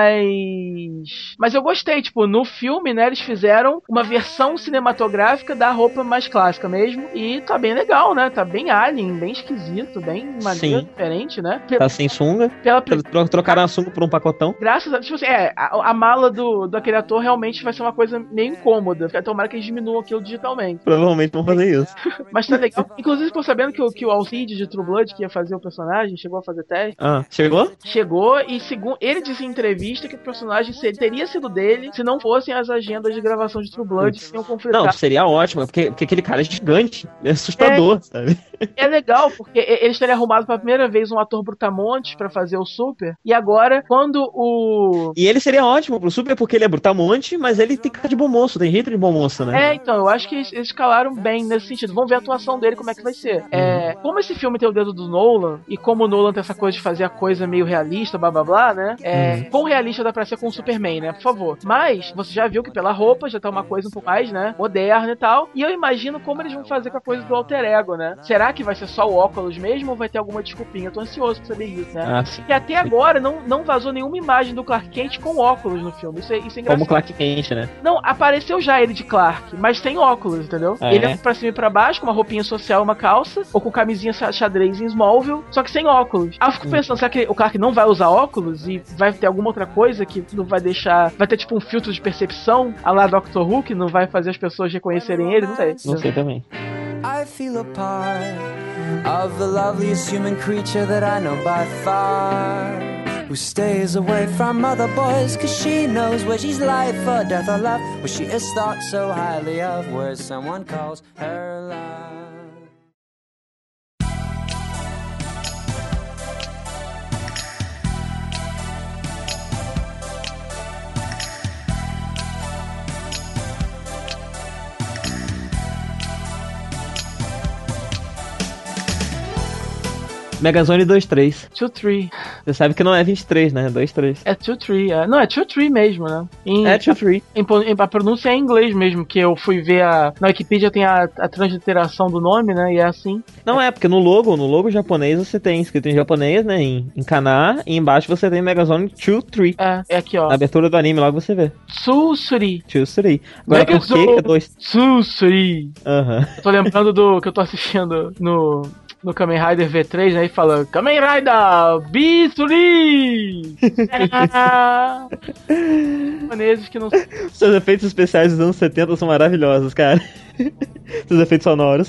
Mas... Mas eu gostei, tipo, no filme, né, eles fizeram uma versão cinematográfica da roupa mais clássica mesmo. E tá bem legal, né, tá bem alien, bem esquisito, bem maneiro, Sim. diferente, né. Tá sem sunga, Pela tro- trocaram a sunga por um pacotão. Graças a... Tipo assim, é, a, a mala do, do aquele ator realmente vai ser uma coisa meio incômoda. Tomara que eles diminuam aquilo digitalmente. Provavelmente vão fazer isso. Mas tá legal. Inclusive, tô sabendo que, o- que o Alcide de True Blood, que ia fazer o personagem, chegou a fazer teste. Ah, chegou? Chegou e, segundo ele disse em entrevista, que o personagem seria, teria sido dele se não fossem as agendas de gravação de True Blood que tinham conflitado. Não, seria ótimo, porque, porque aquele cara é gigante, é assustador, sabe? É legal, porque eles teriam arrumado pela primeira vez um ator brutamontes pra fazer o Super, e agora, quando o... E ele seria ótimo pro Super porque ele é brutamonte, mas ele tem cara de bom moço, tem jeito de bom moço, né? É, então, eu acho que eles, eles escalaram bem nesse sentido. Vamos ver a atuação dele, como é que vai ser. É, como esse filme tem o dedo do Nolan, e como o Nolan tem essa coisa de fazer a coisa meio realista, blá blá blá, né? É, quão realista dá pra ser com o Superman, né? Por favor. Mas, você já viu que pela roupa já tá uma coisa um pouco mais, né? Moderna e tal. E eu imagino como eles vão fazer com a coisa do alter ego, né? Será que vai ser só o óculos mesmo ou vai ter alguma desculpinha? Eu tô ansioso pra saber isso, né? Ah, sim. E até agora não, não vazou nenhuma imagem do Clark Kent com óculos no filme. Isso é, isso é engraçado. Como Clark Kent, né? Não, apareceu já ele de Clark, mas sem óculos, entendeu? Ah, ele é? é pra cima e pra baixo, com uma roupinha social e uma calça, ou com camisinha xa- xadrez em Smallville, só que sem óculos. Aí eu fico pensando, será que o Clark não vai usar óculos e vai ter alguma outra coisa que não vai deixar... Vai ter tipo um filtro de percepção, a lá Doctor Who, que não vai fazer as pessoas reconhecerem ele? Não sei. Não sei também. I feel a part of the loveliest human creature that I know by far, who stays away from other boys cause she knows where she's life or death or love, where she is thought so highly of, where someone calls her love. Megazone dois três. two three. Você sabe que não é vinte e três, né? dois três. É two three, é. Não, é two three mesmo, né? Em, É dois três. em, em, a pronúncia é em inglês mesmo, que eu fui ver a... Na Wikipedia tem a, a transliteração do nome, né? E é assim. Não é, porque no logo, no logo japonês você tem escrito em japonês, né? Em, em kaná, e embaixo você tem Megazone dois três. É, é aqui, ó. Na abertura do anime, logo você vê. Tsusuri. dois três. Agora por que é dois? Tsusuri. Aham. Eu tô lembrando do que eu tô assistindo no... No Kamen Rider V três, né? E fala Kamen Rider Bitsuri! Japoneses que não... Seus efeitos especiais dos anos setenta são maravilhosos, cara. Seus efeitos sonoros.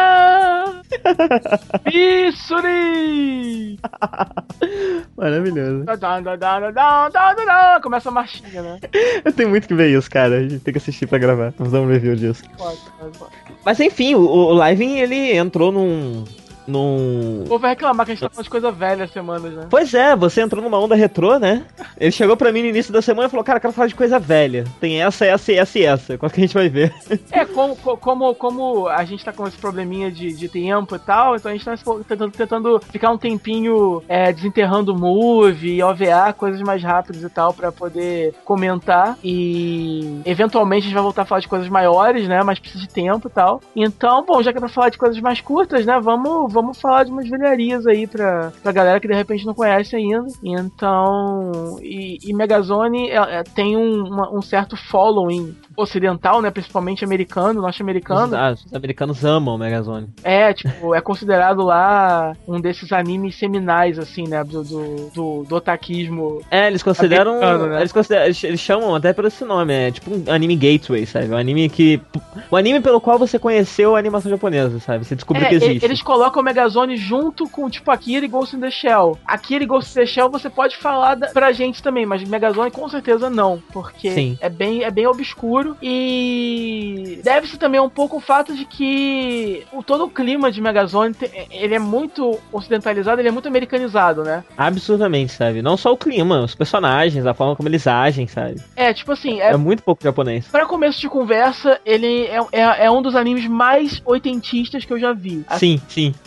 Bitsuri! Maravilhoso. Começa a marchinha, né? Eu tenho muito que ver isso, cara. A gente tem que assistir pra gravar. Vamos dar um review disso. Pode, pode, pode. Mas enfim, o, o Living, ele entrou num... num... O povo vai reclamar que a gente tá falando de coisa velha há semanas, né? Pois é, você entrou numa onda retrô, né? Ele chegou pra mim no início da semana e falou, cara, eu quero falar de coisa velha. Tem essa, essa, essa e essa. Qual que a gente vai ver? É, como, como, como a gente tá com esse probleminha de, de tempo e tal, então a gente tá tentando, tentando ficar um tempinho é, desenterrando movie, O V A, coisas mais rápidas e tal, pra poder comentar. E eventualmente a gente vai voltar a falar de coisas maiores, né? Mas precisa de tempo e tal. Então, bom, já que é pra falar de coisas mais curtas, né? Vamos, vamos falar de umas velharias aí pra, pra galera que de repente não conhece ainda. Então, e, e Megazone é, é, tem um, uma, um certo following ocidental, né? Principalmente americano, norte-americano. Ah, os americanos amam o Megazone. É, tipo, é considerado lá um desses animes seminais, assim, né? Do, do, do, do otakismo. É, eles consideram. Americano, né? Eles, consideram eles, eles chamam até por esse nome, é tipo um anime gateway, sabe? Um anime que. O anime pelo qual você conheceu a animação japonesa, sabe? Você descobriu É, que existe. eles colocam o Megazone junto com, tipo, Akira e Ghost in the Shell. Akira e Ghost in the Shell você pode falar da, pra gente também, mas Megazone com certeza não, porque Sim. é bem, é bem obscuro e deve-se também um pouco o fato de que o, todo o clima de Megazone, ele é muito ocidentalizado, ele é muito americanizado, né? Absurdamente, sabe? Não só o clima, os personagens, a forma como eles agem, sabe? É, tipo assim... É, É, é muito pouco japonês. pra começo de conversa, ele é, é, é um dos animes mais oitentistas que eu já vi. Sim, sim.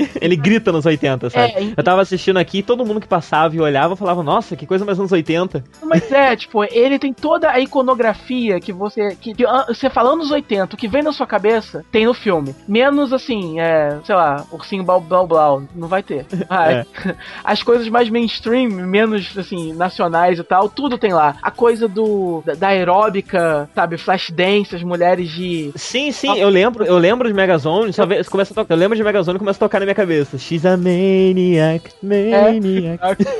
Ele grita nos oitenta, sabe? É, eu tava assistindo aqui e todo mundo que passava e olhava falava, nossa, que coisa mais anos oitenta. Mas é, tipo, ele tem toda a iconografia que você. Que, que, você fala anos oitenta, o que vem na sua cabeça, tem no filme. Menos assim, é, sei lá, ursinho blau blau blau. Não vai ter. Ah, é. As coisas mais mainstream, menos assim, nacionais e tal, tudo tem lá. A coisa do. Da, da aeróbica, sabe, flash dance, as mulheres de. Sim, sim, eu lembro, eu lembro de Megazone, só ve, começa a tocar, eu lembro de Megazone e começa a tocar na minha cabeça. She's a maniac, maniac.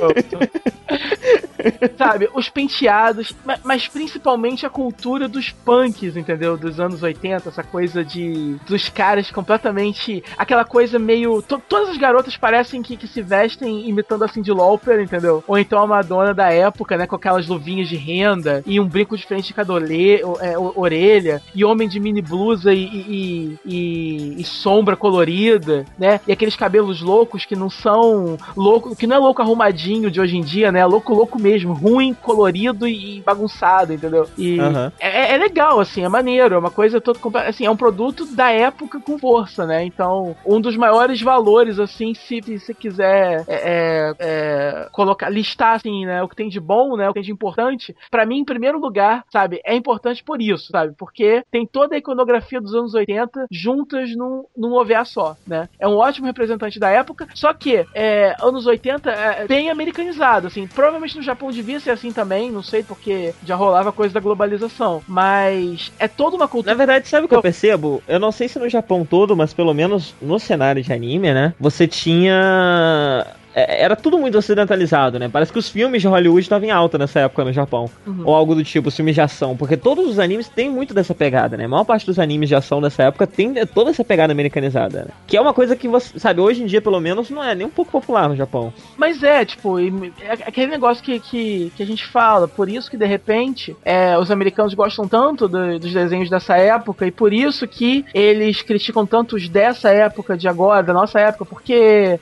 É. Sabe, os penteados, mas, mas principalmente a cultura dos punks, entendeu? Dos anos oitenta, essa coisa de. Dos caras completamente. Aquela coisa meio. To, todas as garotas parecem que, que se vestem imitando a Cyndi Lauper, entendeu? Ou então a Madonna da época, né? Com aquelas luvinhas de renda e um brinco diferente de cada olhe, é, orelha, e homem de mini blusa e, e, e, e sombra colorida, né? E aqueles cabelos loucos que não são louco, que não é louco arrumadinho de hoje em dia, né? É louco, louco mesmo, ruim, colorido e bagunçado, entendeu? E uhum. é, é legal, assim, é maneiro, é uma coisa toda, assim, é um produto da época com força, né? Então, um dos maiores valores, assim, se você quiser é, é, colocar, listar, assim, né? O que tem de bom, né? O que tem de importante, pra mim, em primeiro lugar, sabe? É importante por isso, sabe? Porque tem toda a iconografia dos anos oitenta juntas num, num O V A só, né? É um ótimo representante da época, só que é, anos oitenta é bem americanizado, assim, provavelmente no Japão devia ser assim também, não sei, porque já rolava coisa da globalização, mas é toda uma cultura... Na verdade, sabe o que eu percebo? Eu não sei se no Japão todo, mas pelo menos no cenário de anime, né? Você tinha... Era tudo muito ocidentalizado, né? Parece que os filmes de Hollywood estavam em alta nessa época no Japão. Uhum. Ou algo do tipo, os filmes de ação. Porque todos os animes têm muito dessa pegada, né? A maior parte dos animes de ação dessa época tem toda essa pegada americanizada, né? Que é uma coisa que você, sabe, hoje em dia, pelo menos, não é nem um pouco popular no Japão. Mas é, tipo, é aquele negócio que, que, que a gente fala. Por isso que, de repente, é, os americanos gostam tanto do, dos desenhos dessa época. E por isso que eles criticam tanto os dessa época de agora, da nossa época. Porque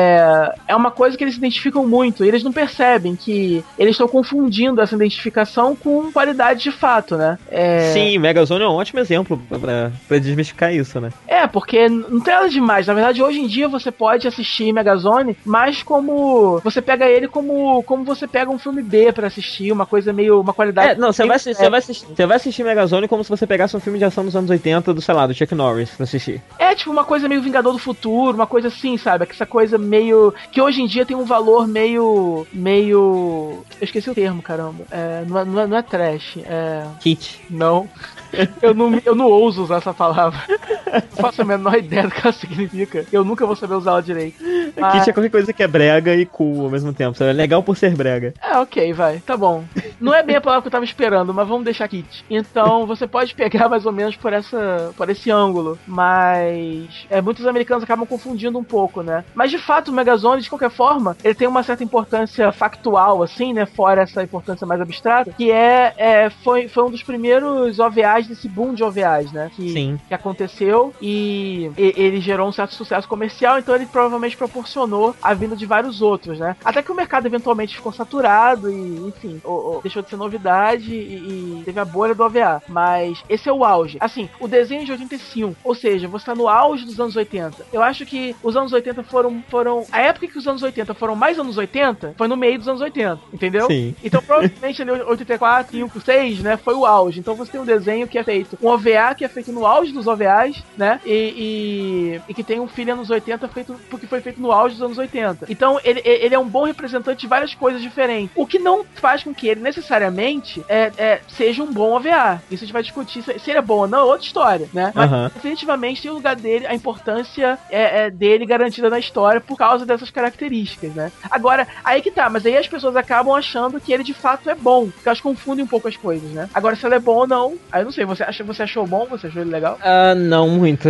é, é uma coisa que eles se identificam muito, e eles não percebem que eles estão confundindo essa identificação com qualidade de fato, né? É... Sim, Megazone é um ótimo exemplo pra, pra desmistificar isso, né? É, porque não tem nada demais. Na verdade, hoje em dia você pode assistir Megazone, mas como você pega ele como, como você pega um filme B pra assistir, uma coisa meio, uma qualidade... É, não, você vai, você vai assistir, você vai assistir Megazone como se você pegasse um filme de ação dos anos oitenta, do, sei lá, do Chuck Norris pra assistir. É, tipo, uma coisa meio Vingador do Futuro, uma coisa assim, sabe? Essa coisa meio... que hoje em dia tem um valor meio... meio... eu esqueci o termo, caramba. É, não, é, não, é, não é trash, é... Kit. Não. Eu não, eu não ouso usar essa palavra. Não faço a menor ideia do que ela significa. Eu nunca vou saber usar ela direito. Mas... Kit é qualquer coisa que é brega e cool ao mesmo tempo. É legal por ser brega. É, ok, vai. Tá bom. Não é bem a palavra que eu tava esperando, mas vamos deixar kit. Então, você pode pegar mais ou menos por, essa, por esse ângulo. Mas... é, muitos americanos acabam confundindo um pouco, né? Mas, de fato, o Megazone, de qualquer forma, ele tem uma certa importância factual, assim, né? Fora essa importância mais abstrata. Que é... é foi, foi um dos primeiros O V As desse boom de O V As, né? Que, Sim. que aconteceu e, e ele gerou um certo sucesso comercial, então ele provavelmente proporcionou a vinda de vários outros, né? Até que o mercado eventualmente ficou saturado e, enfim, o, o, deixou de ser novidade e, e teve a bolha do O V A. Mas esse é o auge. Assim, o desenho de oitenta e cinco, ou seja, você tá no auge dos anos oitenta. Eu acho que os anos oitenta foram, foram... a época que os anos oitenta foram mais anos oitenta foi no meio dos anos oitenta, entendeu? Sim. Então provavelmente ali oitenta e quatro, cinco, seis, né? Foi o auge. Então você tem um desenho que é feito, um O V A que é feito no auge dos O V As, né? E, e, e que tem um filho anos oitenta feito, porque foi feito no auge dos anos oitenta. Então ele, ele é um bom representante de várias coisas diferentes. O que não faz com que ele necessariamente é, é, seja um bom O V A. Isso a gente vai discutir. Se ele é bom ou não, é outra história, né? Mas uhum. definitivamente tem o lugar dele, a importância é, é dele garantida na história por causa dessas características, né? Agora, aí que tá, mas aí as pessoas acabam achando que ele de fato é bom, porque elas confundem um pouco as coisas, né? Agora, se ele é bom ou não, aí eu não sei, você, acha, você achou bom? Você achou ele legal? Ah, uh, não muito.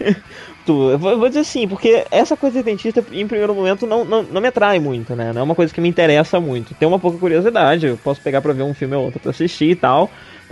Eu vou, eu vou dizer assim, porque essa coisa de dentista, em primeiro momento, não, não, não me atrai muito, né? Não é uma coisa que me interessa muito. Tem uma pouca curiosidade, eu posso pegar pra ver um filme ou outro pra assistir e tal,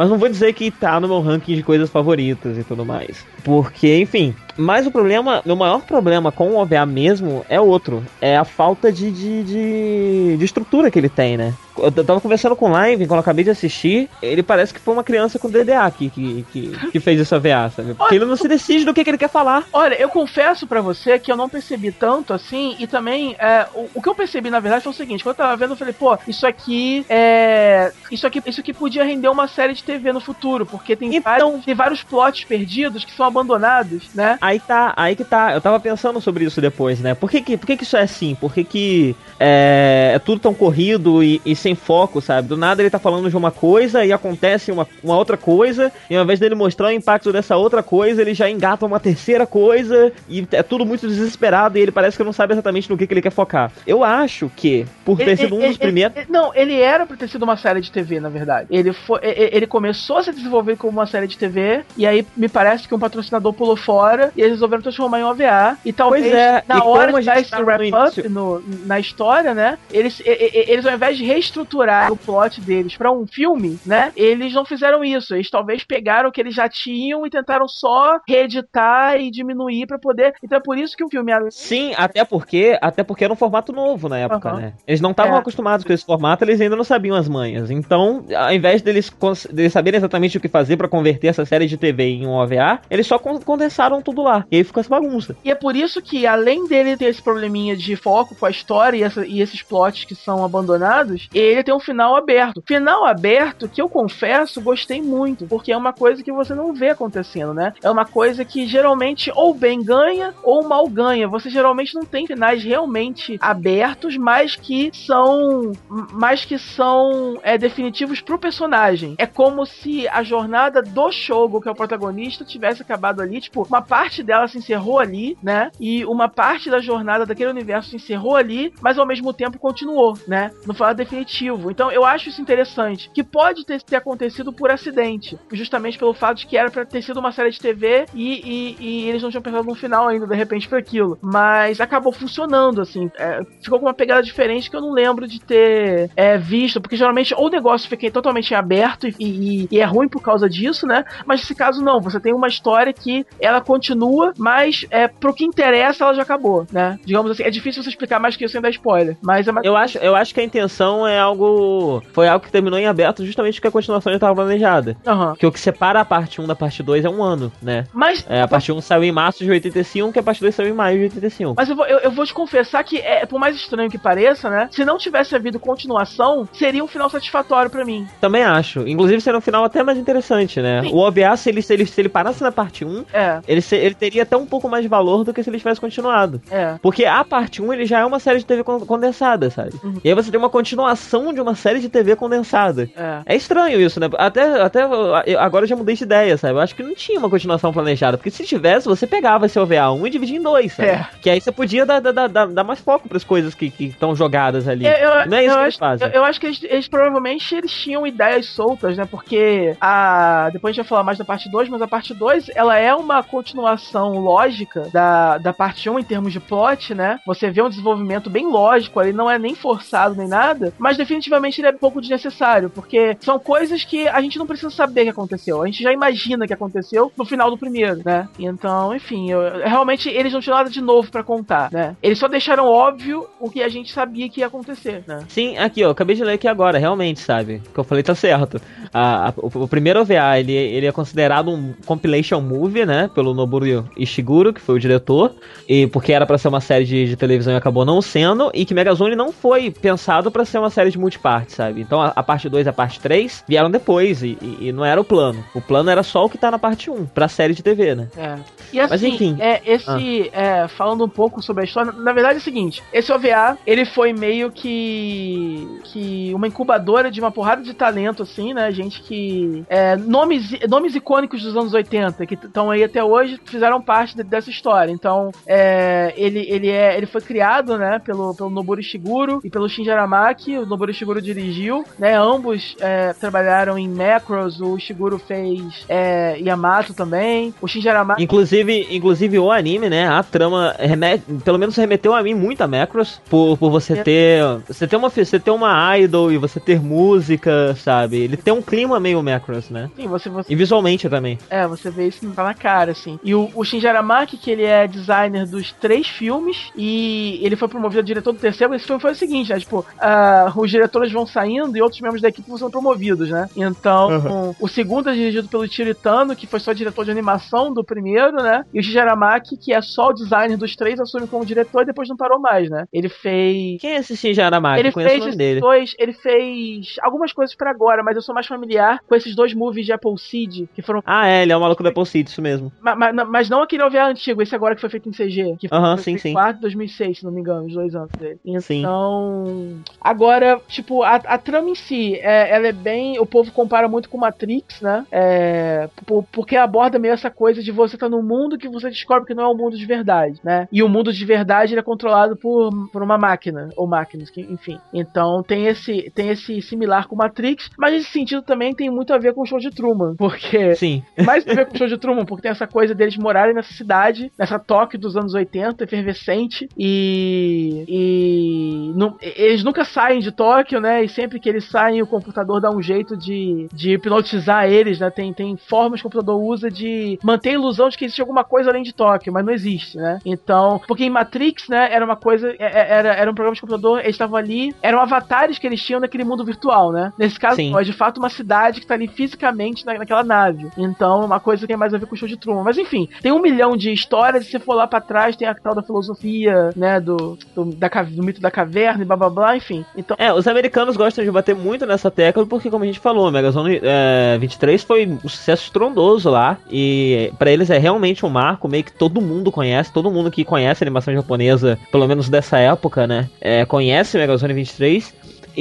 Mas não vou dizer que tá no meu ranking de coisas favoritas e tudo mais. Porque, enfim... Mas o problema, o maior problema com o O V A mesmo é outro. É a falta de, de, de, de estrutura que ele tem, né? Eu tava conversando com o Live, quando eu acabei de assistir, ele parece que foi uma criança com D D A que, que, que, que fez esse O V A, sabe? Porque ele não se decide do que, que ele quer falar. Olha, eu confesso pra você que eu não percebi tanto assim, e também, é, o, o que eu percebi, na verdade, foi o seguinte, quando eu tava vendo, eu falei, pô, isso aqui é... Isso aqui, isso aqui podia render uma série de T V no futuro, porque tem, então, vários, tem vários plots perdidos que são abandonados, né? Aí tá, aí que tá. Eu tava pensando sobre isso depois, né? Por que que, por que, que isso é assim? Por que que é, é tudo tão corrido e, e sem foco, sabe? Do nada ele tá falando de uma coisa e acontece uma, uma outra coisa, e ao invés dele mostrar o impacto dessa outra coisa, ele já engata uma terceira coisa, e é tudo muito desesperado, e ele parece que não sabe exatamente no que, que ele quer focar. Eu acho que, por ter ele, sido um ele, dos primeiros... Ele, não, ele era pra ter sido uma série de T V, na verdade. Ele, foi, ele começou a se desenvolver como uma série de T V, e aí me parece que um patrocinador pulou fora, e eles resolveram transformar em O V A, e talvez é, na e hora de dar esse no wrap-up no, na história, né, eles, eles ao invés de reestruturar o plot deles pra um filme, né, eles não fizeram isso, eles talvez pegaram o que eles já tinham e tentaram só reeditar e diminuir pra poder, então é por isso que o filme... Sim, até porque, até porque era um formato novo na época, uhum. né, eles não estavam é. acostumados com esse formato, eles ainda não sabiam as manhas, então, ao invés deles, deles saberem exatamente o que fazer pra converter essa série de T V em um O V A, eles só condensaram tudo lá, e aí ficou essa bagunça. E é por isso que, além dele ter esse probleminha de foco com a história e, essa, e esses plots que são abandonados, ele tem um final aberto. Final aberto que eu confesso, gostei muito, porque é uma coisa que você não vê acontecendo, né? É uma coisa que geralmente ou bem ganha ou mal ganha. Você geralmente não tem finais realmente abertos, mas que são, mas que são é, definitivos pro personagem. É como se a jornada do Shogo, que é o protagonista, tivesse acabado ali, tipo, uma parte dela se encerrou ali, né? E uma parte da jornada daquele universo se encerrou ali, mas ao mesmo tempo continuou, né? No final definitivo. Então eu acho isso interessante, que pode ter, ter acontecido por acidente, justamente pelo fato de que era pra ter sido uma série de T V e, e, e eles não tinham pensado no final ainda, de repente, pra aquilo. Mas acabou funcionando, assim. É, ficou com uma pegada diferente que eu não lembro de ter é, visto, porque geralmente ou o negócio fica totalmente aberto e, e, e é ruim por causa disso, né? Mas nesse caso não, você tem uma história que ela continua, mas é, pro que interessa ela já acabou, né? Digamos assim, é difícil você explicar mais que isso sem dar spoiler, mas é mais... eu acho, eu acho que a intenção é algo, foi algo que terminou em aberto justamente porque a continuação já estava planejada. Uhum. Que o que separa a parte um da parte dois é um ano, né? Mas é, a parte um saiu em março de oitenta e cinco, que a parte dois saiu em maio de oitenta e cinco. Mas eu vou, eu, eu vou te confessar que, é, por mais estranho que pareça, né? Se não tivesse havido continuação, seria um final satisfatório pra mim. Também acho. Inclusive seria um final até mais interessante, né? Sim. O O V A, se ele, se ele, se ele parasse na parte um, é. ele, se, ele teria até um pouco mais de valor do que se ele tivesse continuado. É. Porque a parte um, ele já é uma série de T V condensada, sabe? Uhum. E aí você tem uma continuação de uma série de T V condensada. É, é estranho isso, né? Até, até agora eu já mudei de ideia, sabe? Eu acho que não tinha uma continuação planejada. Porque se tivesse, você pegava esse O V A um e dividia em dois, sabe? É. Que aí você podia dar, dar, dar, dar mais foco pras coisas que estão jogadas ali. Eu, eu, não é isso eu que acho, eles fazem. Eu, eu acho que eles, eles provavelmente eles tinham ideias soltas, né? Porque a... depois a gente vai falar mais da parte dois, mas a parte dois, ela é uma continuação lógica da, da parte um em termos de plot, né? Você vê um desenvolvimento bem lógico ali, não é nem forçado nem nada, mas definitivamente ele é um pouco desnecessário, porque são coisas que a gente não precisa saber que aconteceu, a gente já imagina que aconteceu no final do primeiro, né? Então, enfim, eu, realmente eles não tinham nada de novo pra contar, né? Eles só deixaram óbvio o que a gente sabia que ia acontecer, né? Sim, aqui, ó, acabei de ler aqui agora, realmente, sabe? O que eu falei tá certo. A, a, o, o primeiro O V A, ele, ele é considerado um compilation movie, né? Pelo Noboru Ishiguro, que foi o diretor, e porque era pra ser uma série de, de televisão e acabou não sendo, e que Megazone não foi pensado pra ser uma série de multipartes, sabe? Então a, a parte dois e a parte três vieram depois, e, e, e não era o plano. O plano era só o que tá na parte um, pra série de T V, né? É. E assim, mas enfim, é, esse, ah. é, falando um pouco sobre a história, na verdade é o seguinte, esse O V A, ele foi meio que que uma incubadora de uma porrada de talento, assim, né, gente que, é, nomes, nomes icônicos dos anos oitenta, que estão aí até hoje, fizeram parte de, dessa história, então, é, ele, ele, é, ele foi criado, né, pelo, pelo Noboru Ishiguro e pelo Shinji Aramaki, o Noboru Ishiguro dirigiu, né, ambos é, trabalharam em Macross, o Ishiguro fez é, Yamato também, o Shinji Aramaki... Inclusive Inclusive, inclusive o anime, né, a trama remete, pelo menos remeteu a mim muito a Macross, por, por você ter, você ter uma, você ter uma idol e você ter música, sabe? Ele tem um clima uma meio Macross, né? Sim, você, você... E visualmente também. É, você vê isso tá na cara, assim. E o, o Shinji Aramaki, que ele é designer dos três filmes, e ele foi promovido a diretor do terceiro. Esse filme foi o seguinte, né? Tipo, uh, os diretores vão saindo e outros membros da equipe vão sendo promovidos, né? Então, uhum. um, o segundo é dirigido pelo Ichiro Itano, que foi só diretor de animação do primeiro, né? E o Shinji Aramaki, que é só o designer dos três, assume como diretor e depois não parou mais, né? Ele fez... Quem é esse Shinji Aramaki? Ele Conheço fez o nome esses dele. dois, ele fez algumas coisas pra agora, mas eu sou mais familiar com esses dois movies de Appleseed, que foram... Ah, é, ele é o maluco do Appleseed, isso mesmo. Mas, mas, mas não aquele O V A antigo, esse agora que foi feito em C G, que foi Aham, em sim, sim. dois mil e seis, se não me engano, os dois anos dele. Então, sim. Agora, tipo, a, a trama em si, é, ela é bem... O povo compara muito com Matrix, né? É, por, porque aborda meio essa coisa de você estar tá num mundo que você descobre que não é um mundo de verdade, né? E o mundo de verdade ele é controlado por, por uma máquina, ou máquinas, que, enfim. Então tem esse, tem esse similar com Matrix, mas nesse sentido também tem muito a ver com o Show de Truman, porque... Sim. Mais a ver com o Show de Truman, porque tem essa coisa deles morarem nessa cidade, nessa Tóquio dos anos oitenta, efervescente, e... e não, eles nunca saem de Tóquio, né? E sempre que eles saem, o computador dá um jeito de, de hipnotizar eles, né? Tem, tem formas que o computador usa de manter a ilusão de que existe alguma coisa além de Tóquio, mas não existe, né? Então, porque em Matrix, né, era uma coisa, era, era um programa de computador, eles estavam ali, eram avatares que eles tinham naquele mundo virtual, né? Nesse caso, Sim. é de fato uma cidade que tá ali fisicamente na, naquela nave. Então, uma coisa que tem mais a ver com o Show de Truman. Mas enfim, tem um milhão de histórias, se você for lá pra trás, tem a tal da filosofia, né, do, do, da, do mito da caverna e blá blá blá, enfim. Então... É, os americanos gostam de bater muito nessa tecla porque, como a gente falou, o Megazone é, vinte e três foi um sucesso estrondoso lá, e pra eles é realmente um marco, meio que todo mundo conhece, todo mundo que conhece a animação japonesa, pelo menos dessa época, né, é, conhece o Megazone vinte e três.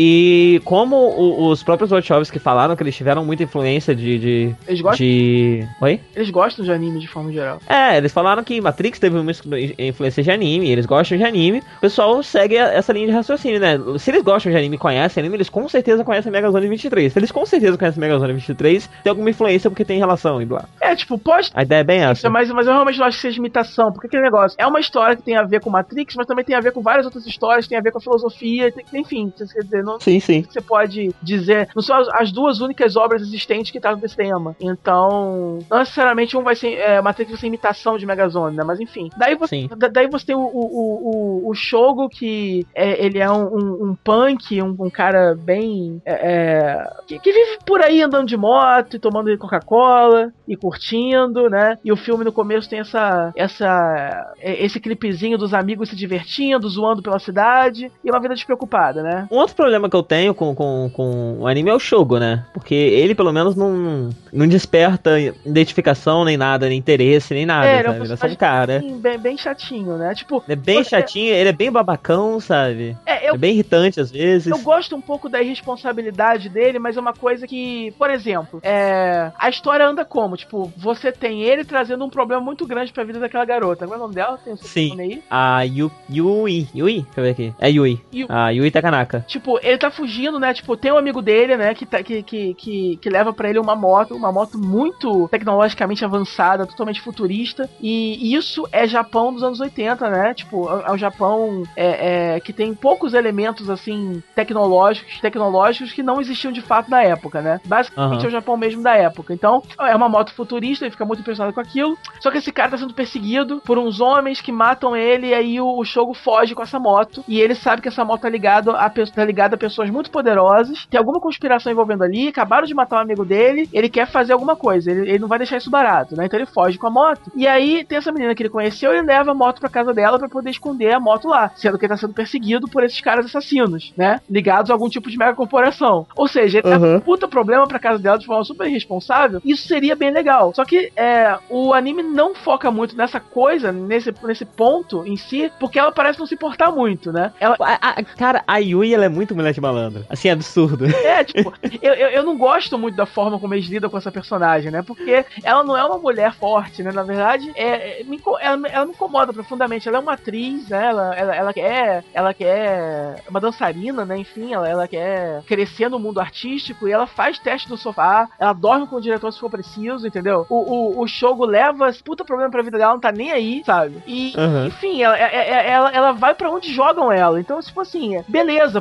E como o, os próprios Wachowski falaram que eles tiveram muita influência de... de eles gostam? De... Oi? Eles gostam de anime de forma geral. É, eles falaram que Matrix teve uma influência de anime, eles gostam de anime. O pessoal segue essa linha de raciocínio, né? Se eles gostam de anime e conhecem anime, eles com certeza conhecem Megazone vinte e três. Se eles com certeza conhecem Megazone vinte e três, tem alguma influência porque tem relação e blá. É, tipo, pode... A ideia é bem essa. Mas, mas eu realmente não acho que seja imitação, porque aquele negócio é uma história que tem a ver com Matrix, mas também tem a ver com várias outras histórias, tem a ver com a filosofia, tem, enfim, quer dizer, não... Sim, sim. Você pode dizer, não são as, as duas únicas obras existentes que tratam desse tema. Então, não necessariamente um vai ser é, Matrix vai ser imitação de Megazone, né? Mas enfim. Daí você, da, daí você tem o, o, o, o Shogo, que é, ele é um, um, um punk, um, um cara bem é, é, que, que vive por aí andando de moto e tomando Coca-Cola e curtindo, né? E o filme no começo tem essa, essa esse clipezinho dos amigos se divertindo, zoando pela cidade, e uma vida despreocupada, né? Um outro problema que eu tenho com, com, com o anime é o Shogo, né? Porque ele, pelo menos, não, não desperta identificação, nem nada, nem interesse, nem nada, é, sabe? Ele é só um cara. Bem, bem chatinho, né? Tipo, ele é bem chatinho, ele é bem babacão, sabe? É, eu, é bem irritante às vezes. Eu gosto um pouco da irresponsabilidade dele, mas é uma coisa que, por exemplo, é, a história anda como? Tipo, você tem ele trazendo um problema muito grande pra vida daquela garota. Qual é o nome dela? Tem o Sim, nome aí? a Yu, Yui. Yui? Deixa eu ver aqui. É Yui. Yu. A Yui Takanaka. Tipo, ele tá fugindo, né? Tipo, tem um amigo dele, né? Que, tá, que, que, que, que leva pra ele uma moto, uma moto muito tecnologicamente avançada, totalmente futurista. E isso é Japão dos anos oitenta, né? Tipo, é um Japão é, é, que tem poucos elementos, assim, tecnológicos, tecnológicos que não existiam de fato na época, né? Basicamente uhum. é o Japão mesmo da época. Então, é uma moto futurista, ele fica muito impressionado com aquilo. Só que esse cara tá sendo perseguido por uns homens que matam ele, e aí o, o Shogo foge com essa moto. E ele sabe que essa moto tá ligada a, tá ligado a pessoas muito poderosas. Tem alguma conspiração envolvendo ali, acabaram de matar um amigo dele, ele quer fazer alguma coisa, ele, ele não vai deixar isso barato, né? Então ele foge com a moto. E aí tem essa menina que ele conheceu, ele leva a moto pra casa dela pra poder esconder a moto lá, sendo que ele tá sendo perseguido por esses caras assassinos, né? Ligados a algum tipo de mega corporação. Ou seja, ele uhum. tá um puta problema pra casa dela de forma super irresponsável. Isso seria bem legal. Só que é, o anime não foca muito nessa coisa, nesse, nesse ponto em si, porque ela parece não se importar muito, né? Ela... A, a, cara, a Yui, ela é muito mulher de malandro. Assim, absurdo. É, tipo, eu, eu, eu não gosto muito da forma como eles lidam com essa personagem, né? Porque ela não é uma mulher forte, né? Na verdade, é, é, me, ela, ela me incomoda profundamente. Ela é uma atriz, né? Ela, ela, ela quer. Ela quer. Uma dançarina, né? Enfim, ela, ela quer crescer no mundo artístico e ela faz teste do sofá, ela dorme com o diretor se for preciso, entendeu? O, o, o Shogo leva esse puta problema pra vida dela, não tá nem aí, sabe? E, uhum. enfim, ela, ela, ela, ela vai pra onde jogam ela. Então, tipo assim, beleza, pode existir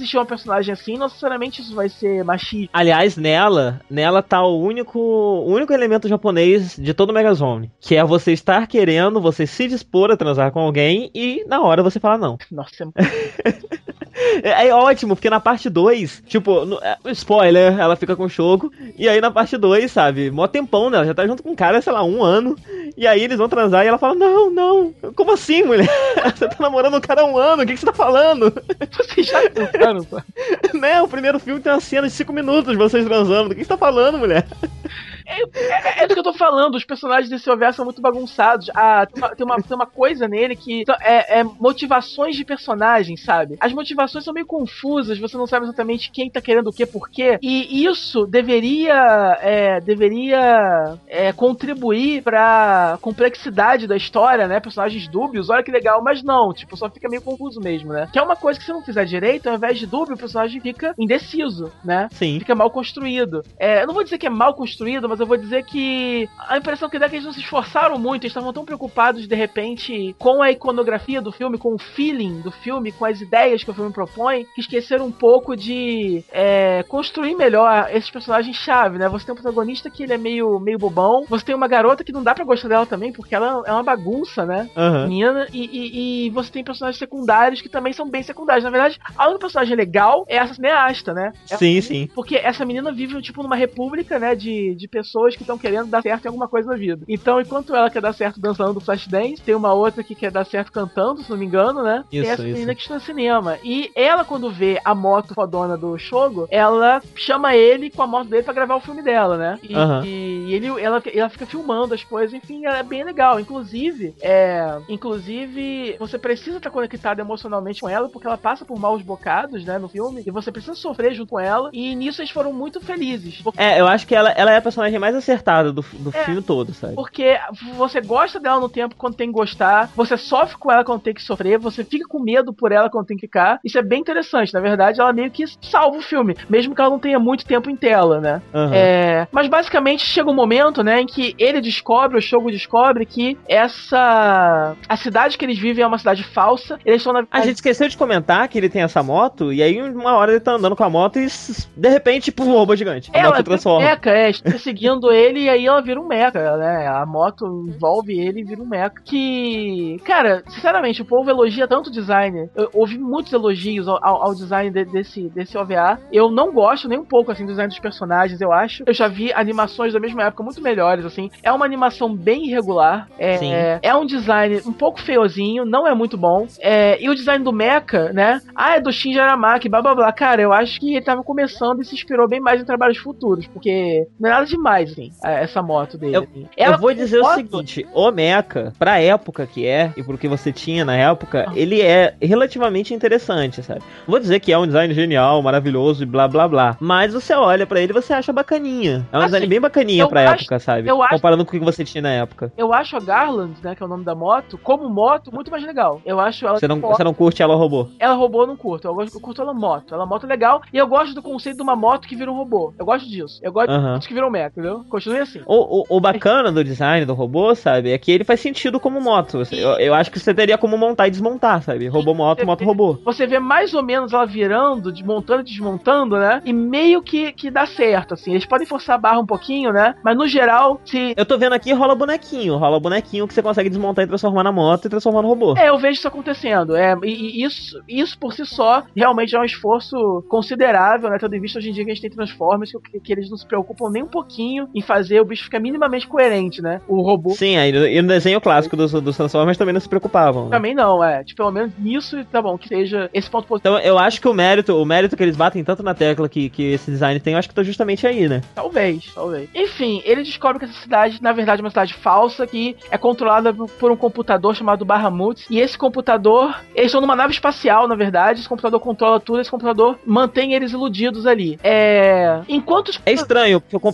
existir uma personagem assim, não necessariamente isso vai ser machista. Aliás, nela, nela tá o único, o único elemento japonês de todo o Megazone, que é você estar querendo, você se dispor a transar com alguém e na hora você fala não. Nossa, É, é ótimo, porque na parte dois, tipo, no, é, spoiler, ela fica com o Shogo, e aí na parte dois, sabe, mó tempão, né, ela já tá junto com o cara, sei lá, um ano, e aí eles vão transar e ela fala, não, não, como assim, mulher? Você tá namorando um cara há um ano, o que, que você tá falando? vocês já pensaram, pô? Né, o primeiro filme tem uma cena de cinco minutos de vocês transando, do que você tá falando, mulher? É, é, é do que eu tô falando, os personagens desse O V A são muito bagunçados. Ah, tem, uma, tem, uma, tem uma coisa nele que é, é motivações de personagens, sabe? As motivações são meio confusas, você não sabe exatamente quem tá querendo o que, por quê. E isso deveria é, deveria é, contribuir pra complexidade da história, né? Personagens dúbios, olha que legal, mas não, tipo, só fica meio confuso mesmo, né? Que é uma coisa que se não fizer direito, ao invés de dúbio, o personagem fica indeciso, né? Sim. Fica mal construído. É, eu não vou dizer que é mal construído, mas eu vou dizer que a impressão que dá é que eles não se esforçaram muito, eles estavam tão preocupados, de repente, com a iconografia do filme, com o feeling do filme, com as ideias que o filme propõe, que esqueceram um pouco de é, construir melhor esses personagens-chave, né? Você tem um protagonista que ele é meio, meio bobão, você tem uma garota que não dá pra gostar dela também, porque ela é uma bagunça, né? Uhum. Menina, e, e, e você tem personagens secundários que também são bem secundários. Na verdade, a única personagem legal é essa cineasta, né? Sim, sim. Porque essa menina vive, tipo, numa república, né, de, de pessoas que estão querendo dar certo em alguma coisa na vida. Então, enquanto ela quer dar certo dançando Flashdance, tem uma outra que quer dar certo cantando, se não me engano, né? Isso, tem essa isso. menina que está no cinema. E ela, quando vê a moto fodona do Shogo, ela chama ele com a moto dele pra gravar o filme dela, né? E, Uhum. e ele, ela, ela fica filmando as coisas, enfim, ela é bem legal. Inclusive, é, inclusive, você precisa estar conectado emocionalmente com ela, porque ela passa por maus bocados, né, no filme, e você precisa sofrer junto com ela, e nisso eles foram muito felizes. Porque É, eu acho que ela, ela é a personagem mais acertada do, do É. filme todo, sabe? Porque você gosta dela no tempo quando tem que gostar, você sofre com ela quando tem que sofrer, você fica com medo por ela quando tem que ficar. Isso é bem interessante. Na verdade, ela meio que salva o filme, mesmo que ela não tenha muito tempo em tela, né? Uhum. É, mas basicamente chega um momento, né, em que ele descobre, o Shogo descobre que essa... a cidade que eles vivem é uma cidade falsa. Eles estão na... A gente esqueceu de comentar que ele tem essa moto, e aí uma hora ele tá andando com a moto e de repente, pum, um robô gigante. A Ela moto transforma. é meca, é, está seguindo ele e aí ela vira um meca, né? A moto envolve ele e vira um meca. Que, cara, sinceramente, o povo elogia tanto o design. Eu ouvi muitos elogios ao, ao design de, desse, desse O V A. Eu não gosto nem um pouco, assim, do design dos personagens, eu acho. Eu já vi animações da mesma época muito melhores, assim. É uma animação bem irregular. É, Sim. é, é um design um pouco feiozinho, não é muito bom. É, e o design do mecha, né? Ah, é do Shinji Aramaki, blá blá blá. Cara, eu acho que ele tava começando e se inspirou bem mais em trabalhos futuros, porque não é nada demais, assim, essa moto dele. Eu, assim. eu vou dizer moto, o seguinte, o mecha, pra época que é, e pro que você tinha na época, Ah. ele é relativamente interessante, sabe? Não vou dizer que é um design genial, maravilhoso e blá blá blá, mas você olha pra ele e você acha bacaninha. É um Assim, design bem bacaninha eu pra acho- época, sabe? eu acho- Comparando com o que você tinha na época. Eu acho a Garland, né, que é o nome da moto, como moto, muito mais legal. Eu acho ela... Você não, foda. você não curte ela robô? Ela robô eu não curto, eu, gosto, eu curto ela moto. Ela moto é legal, e eu gosto do conceito de uma moto que vira um robô. Eu gosto disso. Eu gosto Aham. de motos que viram mecha, entendeu? Continue assim. O, o, o bacana do design do robô, sabe, é que ele faz sentido como moto. Eu, eu acho que você teria como montar e desmontar, sabe? Robô, moto, moto, robô. Você vê mais ou menos ela virando, desmontando e desmontando, né? E meio que, que dá certo, assim. Eles podem forçar a barra um pouquinho, né? Mas no geral, se... Eu tô vendo aqui, rola bonequinho. Rola bonequinho que você consegue desmontar e transformar na moto e transformar no robô. É, eu vejo isso acontecendo. É, e, e isso, isso por si só realmente é um esforço considerável, né? Tendo em vista hoje em dia que a gente tem Transformers, que, que eles não se preocupam nem um pouquinho em fazer o bicho ficar minimamente coerente, né? O robô Sim, aí e no desenho clássico dos, dos Transformers também não se preocupavam. Né? também não, é. Tipo, pelo menos nisso, tá bom, que seja esse ponto positivo. Então eu acho que o mérito, o mérito que eles batem tanto na tecla que, que esse design tem, eu acho que tá justamente aí, né? Talvez, talvez. Enfim, ele descobre que essa cidade, na verdade, é uma cidade falsa que é controlada por um computador chamado Bahamut. E esse computador, eles estão numa nave espacial, na verdade. Esse computador controla tudo, esse computador mantém eles iludidos ali. É. Enquanto os... É estranho, porque o computador parece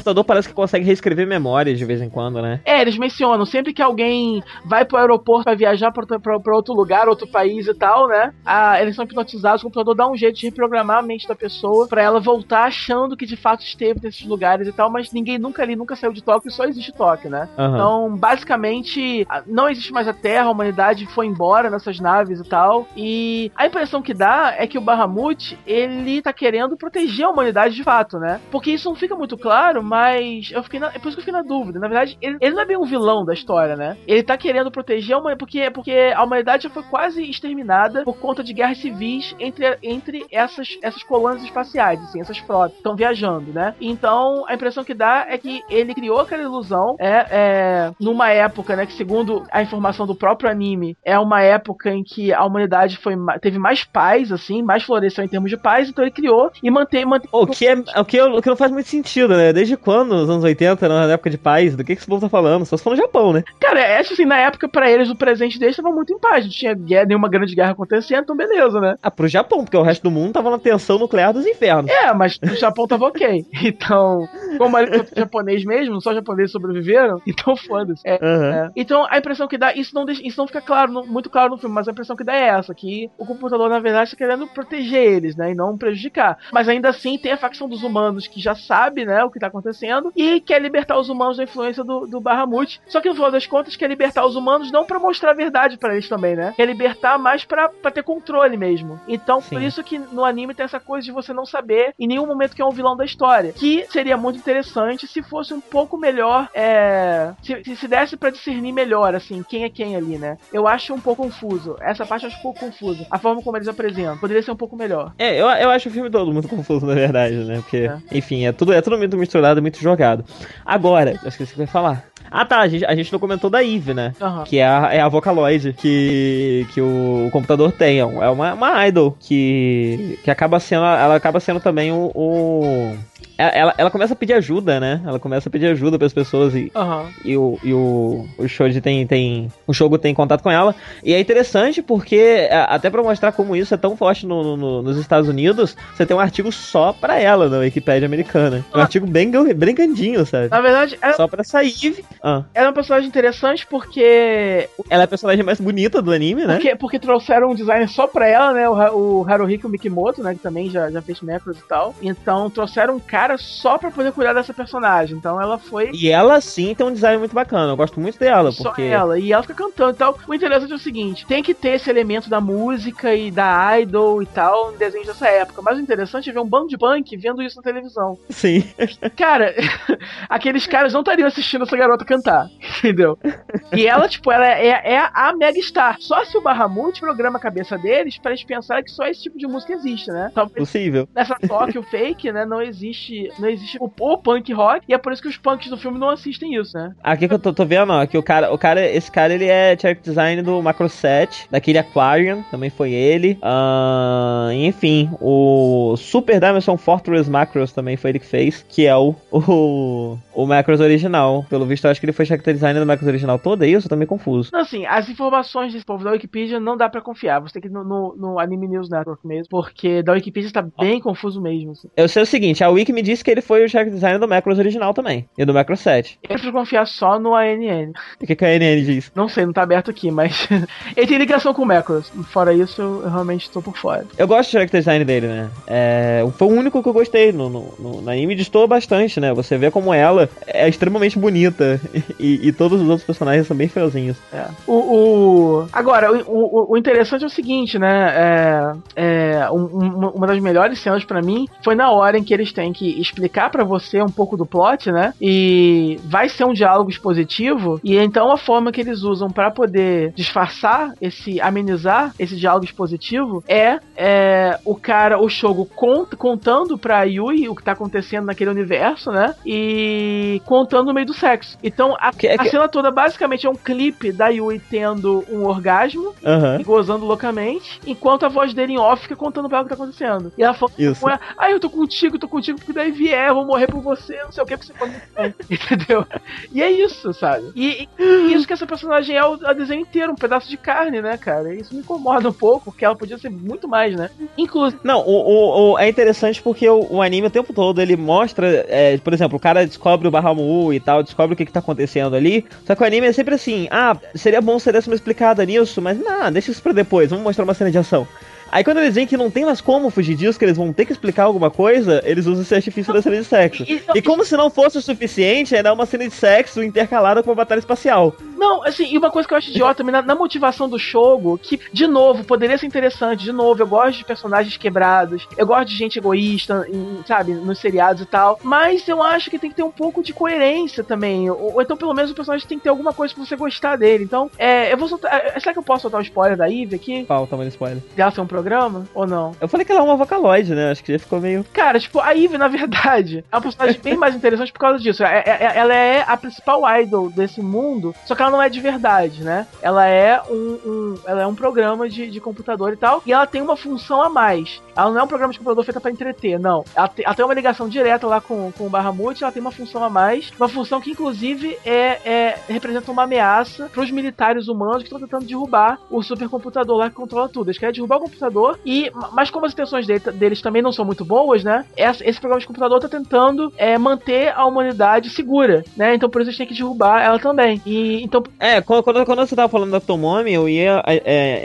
parece que consegue reescrever memórias de vez em quando, né? É, eles mencionam, sempre que alguém vai pro aeroporto pra viajar pra, pra, pra outro lugar, outro país e tal, né? Ah, eles são hipnotizados, o computador dá um jeito de reprogramar a mente da pessoa pra ela voltar achando que de fato esteve nesses lugares e tal, mas ninguém nunca ali, nunca saiu de Tóquio, só existe Tóquio, né? Uhum. Então, basicamente, não existe mais a Terra, a humanidade foi embora nessas naves e tal, e a impressão que dá é que o Bahamut, ele tá querendo proteger a humanidade de fato, né? Porque isso não fica muito claro, mas eu fiquei na, é por isso que eu fiquei na dúvida. Na verdade, ele, ele não é bem um vilão da história, né? Ele tá querendo proteger a humanidade, porque, porque a humanidade já foi quase exterminada por conta de guerras civis entre, entre essas, essas colônias espaciais, assim, essas frotas que estão viajando, né? Então, a impressão que dá é que ele criou aquela ilusão, é, é, numa época, né, que segundo a informação do próprio anime, é uma época em que a humanidade foi, teve mais paz, assim, mais floresceu em termos de paz, então ele criou e mantém... mantém... O, que é, o, que, o que não faz muito sentido, né? Desde quando, nos anos oitenta, na época de paz, do que, que esse povo tá falando? Só se for no Japão, né? Cara, é assim, na época, pra eles, o presente deles tava muito em paz, não tinha guerra, nenhuma grande guerra acontecendo, então beleza, né? Ah, pro Japão, porque o resto do mundo tava na tensão nuclear dos infernos. É, mas o Japão tava ok. Então, como ele foi japonês mesmo, só japoneses sobreviveram, então foda-se. É, Uhum. é. Então, a impressão que dá, isso não, deixa, isso não fica claro, no, muito claro no filme, mas a impressão que dá é essa, que o computador, na verdade, está querendo proteger eles, né, e não prejudicar. Mas ainda assim, tem a facção dos humanos que já sabe, né, o que tá acontecendo, e quer libertar os humanos da influência do, do Bahamut. Só que, no final das contas, quer libertar os humanos não pra mostrar a verdade pra eles também, né? Quer libertar mais pra, pra ter controle mesmo. Então, Sim. por isso que no anime tem essa coisa de você não saber em nenhum momento que é um vilão da história. Que seria muito interessante se fosse um pouco melhor, é... Se, se desse pra discernir melhor, assim, quem é quem ali, né? Eu acho um pouco confuso. Essa parte eu acho um pouco confusa. A forma como eles apresentam. Poderia ser um pouco melhor. É, eu, eu acho o filme todo muito confuso, na verdade, né? Porque, É. enfim, é tudo, é tudo muito misturado, muito jogado. Agora, eu esqueci o que eu ia falar. Ah tá, a gente, a gente não comentou da Eve, né? Uhum. Que é a, é a Vocaloid que, que o, o computador tem. É uma, uma idol que, que acaba sendo. Ela acaba sendo também o. o ela, ela começa a pedir ajuda, né? Ela começa a pedir ajuda pras pessoas e, Uhum. e, o, e o, o Shoji tem, tem. O Shogo tem contato com ela. E é interessante porque, até pra mostrar como isso é tão forte no, no, nos Estados Unidos, você tem um artigo só pra ela na Wikipédia americana. Um Ah. artigo bem, bem grandinho, sabe? Na verdade, ela, Só pra essa Eve. Ah. ela é uma personagem interessante porque Ela é a personagem mais bonita do anime, né? Porque, porque trouxeram um design só pra ela, né? O, Ha- o Haruhiko Mikimoto, né? Que também já, já fez Macros e tal. Então trouxeram um cara só pra poder cuidar dessa personagem. Então ela foi E ela sim tem um design muito bacana. Eu gosto muito dela, só porque. ela. E ela fica cantando e tal. O interessante é o seguinte: tem que ter esse elemento da música e da idol e tal em desenhos dessa época. Mas o interessante é ver um bando de punk vendo isso na televisão. Sim. Cara, aqueles caras não estariam assistindo essa garota cantar, entendeu? E ela, tipo, ela é, é a mega star. Só se o Bahamut programa a cabeça deles pra eles pensarem que só esse tipo de música existe, né? Talvez Possível. nessa Tóquio fake, né, não existe, não existe o, o punk rock, e é por isso que os punks do filme não assistem isso, né? Aqui que eu tô, tô vendo, ó, que o cara, o cara, esse cara, ele é character design do Macro set, daquele Aquarium, também foi ele. Ah, enfim, o Super Dimension Fortress Macros também foi ele que fez, que é o, o, o Macros original. Pelo visto, eu acho que ele foi character design do Macros original todo, é isso? Eu tô meio confuso. Então, assim, as informações desse povo da Wikipedia não dá pra confiar. Você tem que ir no, no, no Anime News Network mesmo, porque da Wikipedia tá bem confuso mesmo, assim. Eu sei o seguinte, a Wiki me disse que ele foi o character design do Macros original também, e do Macro set. Eu preciso confiar só no A N N. O que, que a N N diz? Não sei, não tá aberto aqui, mas ele tem ligação com o Macros. Fora isso, eu, eu realmente tô por fora. Eu gosto do character design dele, né? É, foi o único que eu gostei no, no, no, no anime, destoa bastante, né? Você vê como ela é extremamente bonita e, e todos os outros personagens são bem feiozinhos. É. O, o... Agora, o, o, o interessante é o seguinte, né? É, é, um, um, uma das melhores cenas pra mim foi na hora em que eles têm que explicar pra você um pouco do plot, né? E vai ser um diálogo expositivo, e então a forma que eles usam pra poder disfarçar, esse amenizar esse diálogo expositivo é, é o cara, o Shogo cont, contando pra Yui o que tá acontecendo naquele universo, né? E contando no meio do sexo. E, Então, a, Que- é a que- cena toda basicamente é um clipe da Yui tendo um orgasmo Aham. e gozando loucamente, enquanto a voz dele em off fica contando pra ela o que tá acontecendo. E ela fala, Isso. ah, eu tô contigo, tô contigo, porque daí vier, eu vou morrer por você, não sei o que, porque você pode morrer. Entendeu? E é isso, sabe? E, e isso que essa personagem é o a desenho inteiro, um pedaço de carne, né, cara? E isso me incomoda um pouco, porque ela podia ser muito mais, né? Inclusive. Não, o, o, o- é interessante porque o, o anime o tempo todo ele mostra, é, por exemplo, o cara descobre o Bahamut e tal, descobre o que, que tá acontecendo ali. Só que o anime é sempre assim: ah, seria bom se desse uma explicada nisso, mas não, deixa isso pra depois, vamos mostrar uma cena de ação. Aí quando eles veem que não tem mais como fugir disso, que eles vão ter que explicar alguma coisa, eles usam esse artifício da cena de sexo. E- E como se não fosse o suficiente, ainda é uma cena de sexo intercalada com uma batalha espacial. Não, assim, e uma coisa que eu acho idiota também, na, na motivação do Shogo, que, de novo, poderia ser interessante, de novo, eu gosto de personagens quebrados, eu gosto de gente egoísta, em, sabe, nos seriados e tal, mas eu acho que tem que ter um pouco de coerência também, ou, ou então pelo menos o personagem tem que ter alguma coisa pra você gostar dele, então, é, eu vou soltar, é, será que eu posso soltar o spoiler da Eve aqui? Qual o tamanho do spoiler? Dela ser um programa, ou não? Eu falei que ela é uma vocaloide, né? Acho que já ficou meio... Cara, tipo, a Eve, na verdade, é uma personagem bem mais interessante por causa disso. É- é- é- ela é a principal idol desse mundo, só que ela não é de verdade, né? Ela é um, um- ela é um programa de, de computador e tal, e ela tem uma função a mais. Ela não é um programa de computador feita pra entreter, não. Ela, te- ela tem uma ligação direta lá com, com o Bahamut, ela tem uma função a mais, uma função que, inclusive, é, é- representa uma ameaça pros militares humanos que estão tentando derrubar o supercomputador lá que controla tudo. Eles querem derrubar o computador, e, mas como as intenções dele- deles também não são muito boas, né? Essa- esse programa de computador tá tentando é, manter a humanidade segura, né? Então por isso eles têm que derrubar ela também. E então. É, quando, quando, quando você tava falando da Tomomi, eu ia é,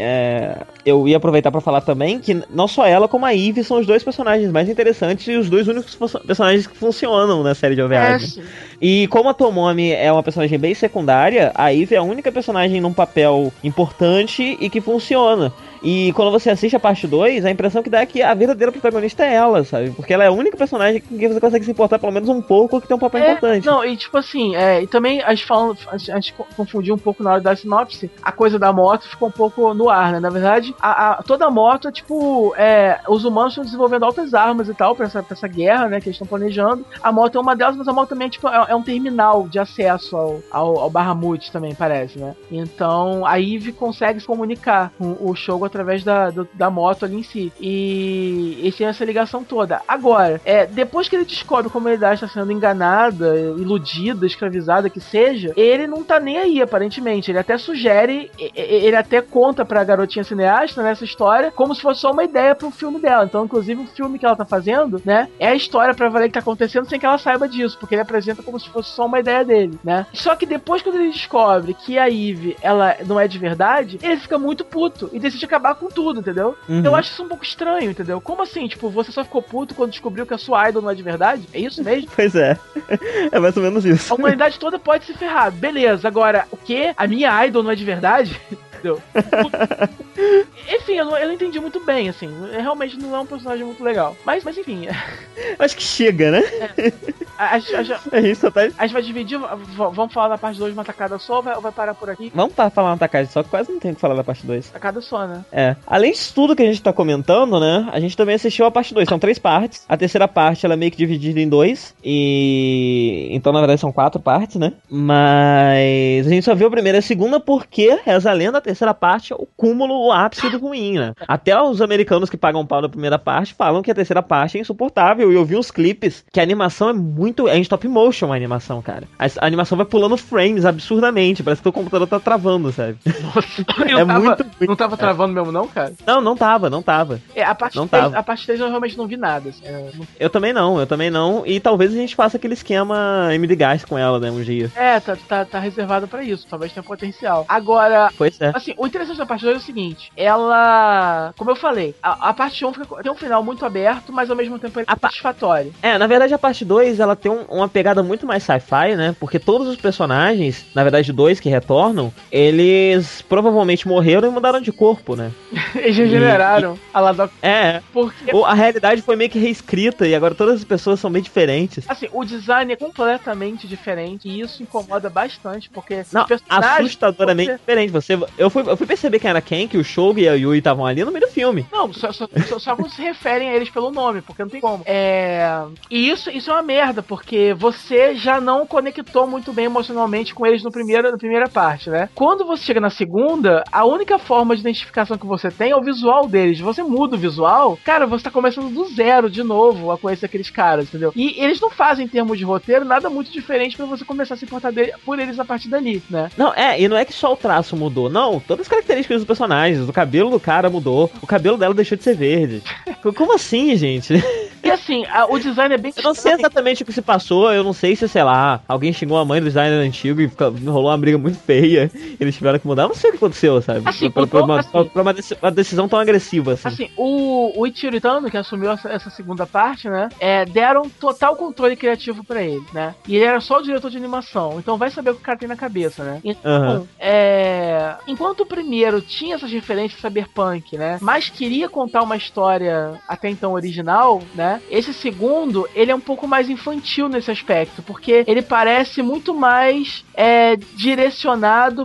é, eu ia aproveitar pra falar também que não só ela como a Eve são os dois personagens mais interessantes e os dois únicos fu- personagens que funcionam na série de O V A. É, né? sim. E como a Tomomi é uma personagem bem secundária, a Eve é a única personagem num papel importante e que funciona. E quando você assiste a parte dois, a impressão que dá é que a verdadeira protagonista é ela, sabe? Porque ela é a única personagem com quem você consegue se importar pelo menos um pouco, que tem um papel É, importante. não, e tipo assim, é, e também a gente, falando, a gente- a gente confundiu um pouco na hora da sinopse, a coisa da moto ficou um pouco no ar, né? Na verdade, a, a- toda a moto é tipo, é, os humanos estão desenvolvendo altas armas e tal pra essa, pra essa guerra, né, que eles estão planejando. A moto é uma delas, mas a moto também é, tipo, é, é um terminal de acesso ao, ao, ao Bahamut também, parece, né? Então a Eve consegue se comunicar com o Shogo através da, do- da moto ali em si. E, e tem essa ligação toda. Agora, é, depois que ele descobre como a humanidade está sendo enganada, iludida, escravizada, que seja, ele não tá nem aí, aparentemente. Ele até sugere, e- e- ele até conta pra garotinha cineasta nessa história como se fosse só uma ideia pro filme dela. Então, inclusive, o filme que ela tá fazendo, né, é a história pra valer que tá acontecendo sem que ela saiba disso, porque ele apresenta como se fosse só uma ideia dele, né? Só que depois, quando ele descobre que a Eve, ela não é de verdade, ele fica muito puto e decide acabar com tudo, entendeu? Uhum. Eu acho isso um pouco estranho, entendeu? Como assim? Tipo, você só ficou puto quando descobriu que a sua idol não é de verdade? É isso mesmo? Pois é. É mais ou menos isso. A humanidade toda pode se ferrar. Beleza, agora, o quê? A minha idol não é de verdade? Entendeu? Enfim, eu não, eu não entendi muito bem, assim. Realmente não é um personagem muito legal. Mas, mas enfim. Acho que chega, né? A, a, a, A gente só tá... a gente vai dividir. v- Vamos falar da parte dois de uma tacada só ou vai, ou vai parar por aqui? Vamos pa- falar uma tacagem só, que quase não tem o que falar da parte dois. Tacada só, né? É. Além disso tudo que a gente tá comentando, né? A gente também assistiu a parte dois. São três partes. A terceira parte, ela é meio que dividida em dois. E... Então, na verdade, são quatro partes, né? Mas... A gente só viu a primeira e a segunda porque, reza a lenda, a terceira parte é o cúmulo, o ápice do ruim, né? Até os americanos que pagam pau na primeira parte falam que a terceira parte é insuportável. E eu vi uns clipes que a animação é muito... É em stop motion a animação, cara. A, a animação vai pulando frames absurdamente. Parece que o computador tá travando, sabe? Nossa, É muito ruim. Não tava travando mesmo, não, cara? Não, não tava, não tava. É, a parte Não três, tava. a parte três eu realmente não vi nada. Assim, é, não- Eu também não, eu também não. E talvez a gente faça aquele esquema M de gás com ela, né, um dia. é, tá, tá, tá reservado pra isso. Talvez tenha potencial. Agora, Pois é. assim, o interessante da parte dois é o seguinte: ela. Como eu falei, a, a parte um fica, tem um final muito aberto, mas ao mesmo tempo ele é satisfatório. É, na verdade a parte dois, ela tem um- uma pegada muito mais sci-fi, né? Porque todos os personagens, na verdade dois que retornam, eles provavelmente morreram e mudaram de corpo, né? Eles regeneraram a lá do... É, Porque, ou a realidade foi meio que reescrita e agora todas as pessoas são bem diferentes. assim, o design é completamente diferente e isso incomoda bastante, porque Não, os personagens- assustadoramente você- diferente. Você, eu, fui, eu fui perceber quem era quem, que o Shogo e a Yui estavam ali no meio do filme. Não, só, só, só, só quando se referem a eles pelo nome, porque não tem como. É... E isso, isso é uma merda, Porque você já não conectou muito bem emocionalmente com eles no primeiro, na primeira parte, né? Quando você chega na segunda, a única forma de identificação que você tem é o visual deles. Você muda o visual, cara, você tá começando do zero de novo a conhecer aqueles caras, entendeu? E eles não fazem, em termos de roteiro, nada muito diferente pra você começar a se importar dele, por eles a partir dali, né? Não, é, e não é que só o traço mudou, não. Todas as características dos personagens, o cabelo do cara mudou, o cabelo dela deixou de ser verde. Como assim, gente? E assim, a, o design é bem... Eu não sei exatamente o que se passou, eu não sei se, sei lá, alguém xingou a mãe do designer antigo e fica, rolou uma briga muito feia, eles tiveram que mudar, eu não sei o que aconteceu, sabe? Assim, pra, pra, tom, uma, assim, pra uma, uma decisão tão agressiva, assim. Assim, o, o Ichiro Itano, que assumiu essa, essa segunda parte, né, é, deram total controle criativo pra ele, né? E ele era só o diretor de animação, então vai saber o que o cara tem na cabeça, né? Então, uhum. é... enquanto o primeiro tinha essas referências cyberpunk, né, mas queria contar uma história até então original, né, esse segundo, ele é um pouco mais infantil nesse aspecto, porque ele parece muito mais é, direcionado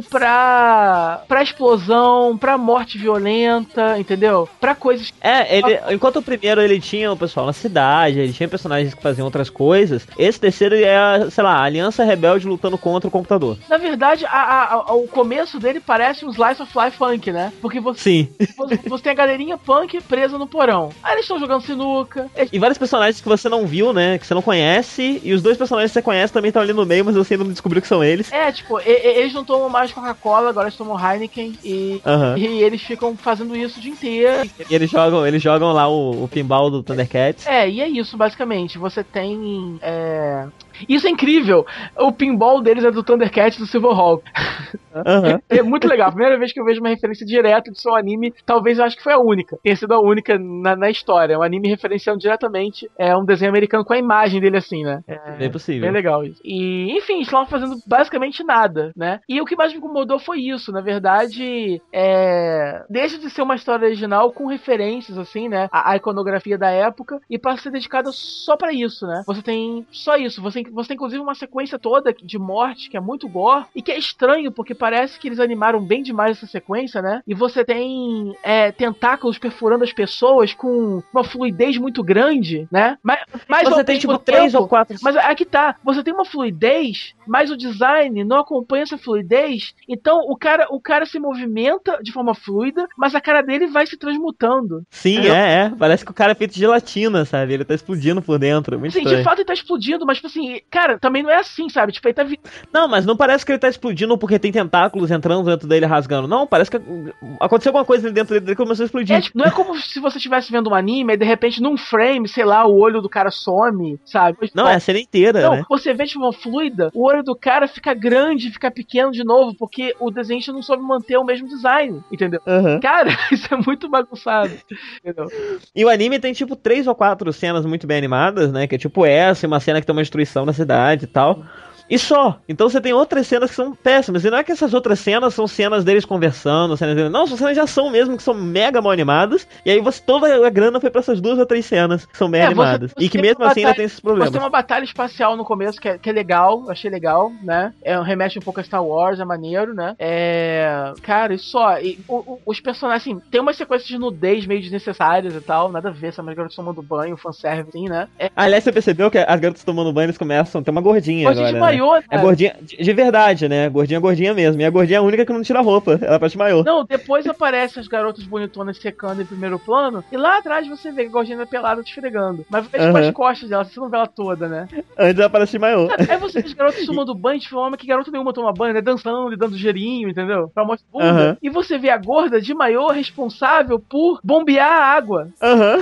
pra, pra explosão, pra morte violenta, entendeu? Pra coisas... É, ele, enquanto o primeiro ele tinha o pessoal na cidade, ele tinha personagens que faziam outras coisas, esse terceiro é, sei lá, a Aliança Rebelde lutando contra o computador. Na verdade, a, a, a, o começo dele parece um Slice of Life punk, né? Porque você, Sim. você, você tem a galerinha punk presa no porão. Aí eles estão jogando sinuca. Eles... E vários personagens que você não viu, né? Que você não conhece, e os dois personagens que você conhece também estão ali no meio, mas você ainda não descobriu que são eles. É, tipo, e, e, eles não tomam mais Coca-Cola, agora eles tomam Heineken e, uhum. e eles ficam fazendo isso o dia inteiro. E eles jogam, eles jogam lá o, o pinball do Thundercats. É, e é isso, basicamente. Você tem... É... Isso é incrível! O pinball deles é do Thundercats do Silverhawk. Uhum. É muito legal. A primeira vez que eu vejo uma referência direta de seu anime, talvez eu acho que foi a única. Tenha sido a única na, na história. Um anime referenciando diretamente é um desenho americano com a imagem dele assim, né? É bem possível. Bem legal isso. E, enfim, eles estavam fazendo basicamente nada, né? E o que mais me incomodou foi isso. Na verdade, é... deixa de ser uma história original com referências, assim, né? A, a iconografia da época e passa a ser dedicada só pra isso, né? Você tem só isso. Você Você tem inclusive uma sequência toda de morte que é muito gore e que é estranho porque parece que eles animaram bem demais essa sequência, né? E você tem é, tentáculos perfurando as pessoas com uma fluidez muito grande, né? Mas, mas você tem tipo três tempo, ou quatro. Mas aqui tá, você tem uma fluidez, mas o design não acompanha essa fluidez. Então o cara, o cara se movimenta de forma fluida, mas a cara dele vai se transmutando. Sim, entendeu? é, é. Parece que o cara é feito de gelatina, sabe? Ele tá explodindo por dentro. Muito Sim, estranho. de fato ele tá explodindo, mas tipo assim, cara, também não é assim, sabe? Tipo, ele tá... Vi... Não, mas não parece que ele tá explodindo porque tem tentáculos entrando dentro dele rasgando. Não, parece que aconteceu alguma coisa dentro dele que começou a explodir. É, tipo, não é como se você estivesse vendo um anime e de repente num frame, sei lá, o olho do cara some, sabe? Não, é a cena inteira, não, né? Você vê tipo uma fluida, o olho do cara fica grande, fica pequeno de novo, porque o desenhista não soube manter o mesmo design, entendeu? Uhum. Cara, isso é muito bagunçado, entendeu? E o anime tem tipo três ou quatro cenas muito bem animadas, né? Que é tipo essa, uma cena que tem uma destruição na cidade e tal. E só. Então você tem outras cenas que são péssimas. E não é que essas outras cenas são cenas deles conversando, cenas deles... Não, são cenas de ação mesmo, que são mega mal animadas. E aí você, toda a grana foi pra essas duas ou três cenas que são bem é, animadas. Você, você e que mesmo assim batalha, ainda tem esses problemas. Você tem uma batalha espacial no começo que é, que é legal, achei legal, né? É, remete um pouco a Star Wars, é maneiro, né? É... Cara, e só. E, o, o, os personagens, assim, tem umas sequências de nudez meio desnecessárias e tal, nada a ver, sabe? As garotas tomando banho, fanservice, assim, né? É... Aliás, você percebeu que as garotas tomando banho, eles começam a ter uma gordinha agora, né? Maior, é gordinha de, de verdade, né? Gordinha, gordinha mesmo. E a gordinha é a única que não tira roupa. Ela parece maior. Não, depois aparecem as garotas bonitonas secando em primeiro plano. E lá atrás você vê a gordinha é pelada te esfregando. Mas você vê uhum. as costas dela, você não vê ela toda, né? Antes ela parece maior. Aí você vê as garotas tomando banho, tipo, uma que garota nenhuma toma banho, né? Dançando e dando geirinho, entendeu? Pra mostrar bunda. Uhum. E você vê a gorda de maior responsável por bombear a água. Aham. Uhum.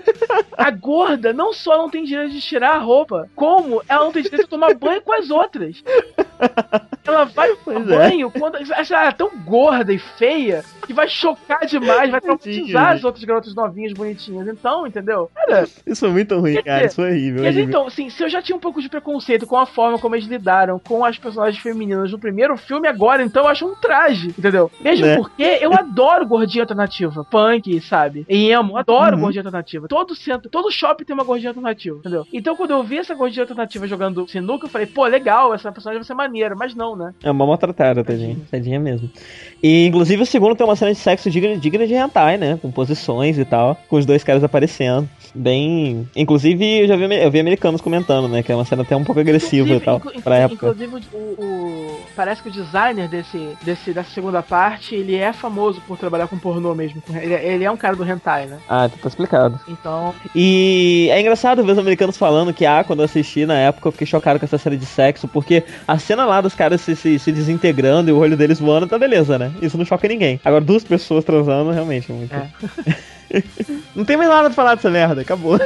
A gorda não só não tem direito de tirar a roupa, como ela não tem direito de tomar banho com as outras. Ela vai tomar banho é. quando ela é tão gorda e feia que vai chocar demais, vai traumatizar as outras garotas novinhas, bonitinhas. Então, entendeu? Cara, isso foi muito ruim, cara. Dizer, isso foi horrível. Quer dizer, então, assim, se eu já tinha um pouco de preconceito com a forma como eles lidaram com as personagens femininas no primeiro filme, agora, então, eu acho um traje, entendeu? Mesmo é. porque eu adoro gordinha alternativa. Punk, sabe? E emo, adoro uhum. gordinha alternativa. Todo centro, todo shopping tem uma gordinha alternativa, entendeu? Então, quando eu vi essa gordinha alternativa jogando sinuca, eu falei, pô, legal, essa personagem vai ser maneira, mas não, né? É uma maltratada, tadinha. Tadinha mesmo. E, inclusive, o segundo tem uma cena de sexo digna, digna de hentai, né? Com posições e tal. Com os dois caras aparecendo. Bem... Inclusive, eu já vi, eu vi americanos comentando, né? Que é uma cena até um pouco agressiva inclusive, e tal. Inclu pra época. Inclusive, o, o... parece que o designer desse, desse, dessa segunda parte, ele é famoso por trabalhar com pornô mesmo. Ele, ele é um cara do hentai, né? Ah, tá explicado. Então... E é engraçado ver os americanos falando que, ah, quando eu assisti na época eu fiquei chocado com essa cena de sexo, porque a cena lá dos caras se, se, se desintegrando e o olho deles voando, tá beleza, né? Isso não choca ninguém. Agora, duas pessoas transando, realmente, é muito... É. Não tem mais nada pra falar dessa merda, acabou.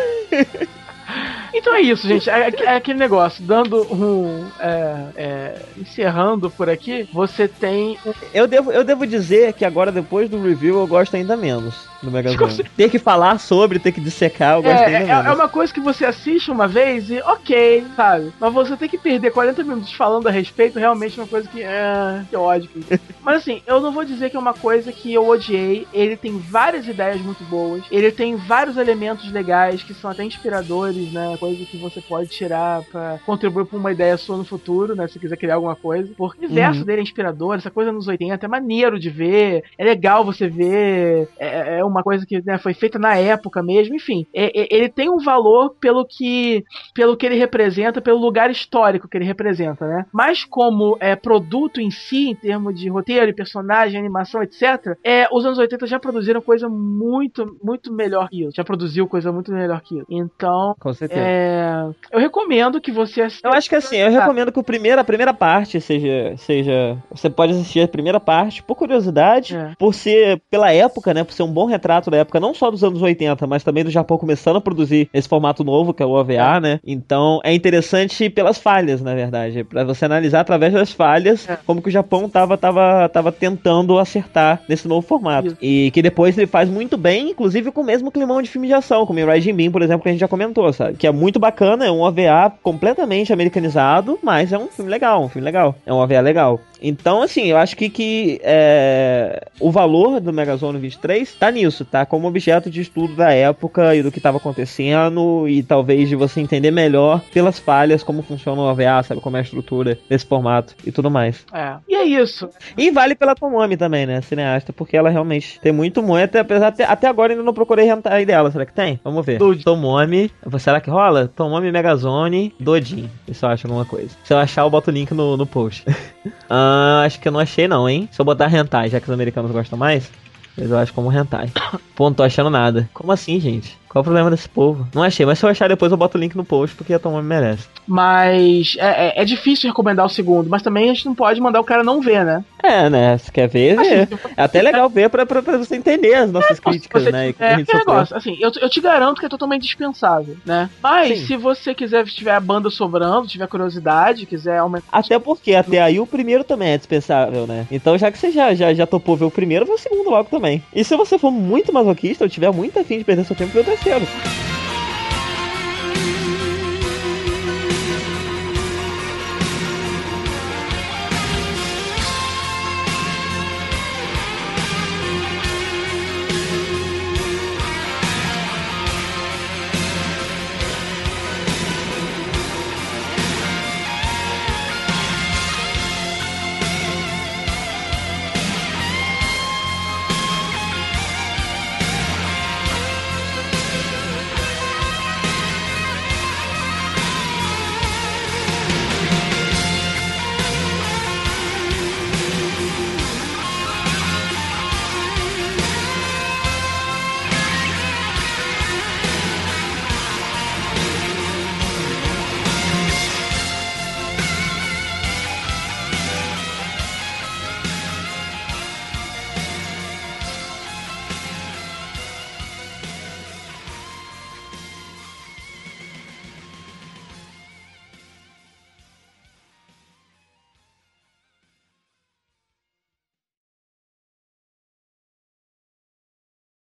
Então é isso, gente. É, é aquele negócio. Dando um. É, é, encerrando por aqui, você tem. Eu devo, eu devo dizer que agora, depois do review, eu gosto ainda menos do Megazone. Ter que falar sobre, ter que dissecar, eu gosto é, ainda é, menos. É uma coisa que você assiste uma vez e ok, sabe? Mas você tem que perder quarenta minutos falando a respeito, realmente é uma coisa que. É. Que ódio. Mas assim, eu não vou dizer que é uma coisa que eu odiei. Ele tem várias ideias muito boas. Ele tem vários elementos legais que são até inspiradores, né? Coisa que você pode tirar pra contribuir pra uma ideia sua no futuro, né? Se quiser criar alguma coisa. Porque o universo uhum. dele é inspirador, essa coisa nos oitenta é maneiro de ver, é legal você ver, é, é uma coisa que né, foi feita na época mesmo, enfim. É, é, ele tem um valor pelo que, pelo que ele representa, pelo lugar histórico que ele representa, né? Mas como é, produto em si, em termos de roteiro, personagem, animação, etcétera, é, os anos oitenta já produziram coisa muito, muito melhor que isso. Já produziu coisa muito melhor que isso. Então, com certeza. É, eu recomendo que você assista. Eu acho que assim, eu recomendo que o primeiro, a primeira parte seja, seja. Você pode assistir a primeira parte por curiosidade, é. por ser, pela época, né? Por ser um bom retrato da época, não só dos anos oitenta, mas também do Japão começando a produzir esse formato novo, que é o O V A, é. né? Então é interessante pelas falhas, na verdade. Pra você analisar através das falhas é. como que o Japão tava, tava, tava tentando acertar nesse novo formato. Isso. E que depois ele faz muito bem, inclusive com o mesmo climão de filme de ação, como em Rising Beam, por exemplo, que a gente já comentou, sabe? Que é muito bacana, é um O V A completamente americanizado, mas é um filme legal, um filme legal. É um O V A legal. Então, assim, eu acho que, que é, o valor do Megazone vinte e três tá nisso, tá? Como objeto de estudo da época e do que tava acontecendo e talvez de você entender melhor pelas falhas como funciona o O V A, sabe? Como é a estrutura desse formato e tudo mais. É. E é isso. E vale pela Tomomi também, né? Cineasta, porque ela realmente tem muito muito, apesar até, até agora ainda não procurei hentai dela. Será que tem? Vamos ver. Dodin. Tomomi. Será que rola? Tomomi Megazone Dodin. Se eu acho alguma coisa. Se eu achar, eu boto o link no, no post. uh, acho que eu não achei não, hein? Se eu botar hentai, já que os americanos gostam mais, mas eu acho como hentai. Pô, não tô achando nada. Como assim, gente? Qual o problema desse povo? Não achei, mas se eu achar depois eu boto o link no post, porque a Tomomi merece. Mas é, é, é difícil recomendar o segundo, mas também a gente não pode mandar o cara não ver, né? É, né? Se quer ver, vê. Assim, é até legal ver pra, pra, pra você entender as nossas é, críticas, você, né? É, que negócio, assim, eu, eu te garanto que é totalmente dispensável, né? Mas Sim. se você quiser, tiver a banda sobrando, tiver curiosidade, quiser aumentar... Até porque até aí o primeiro também é dispensável, né? Então já que você já, já, já topou ver o primeiro, vê o segundo logo também. E se você for muito masoquista ou tiver muito afim de perder seu tempo, vê o terceiro.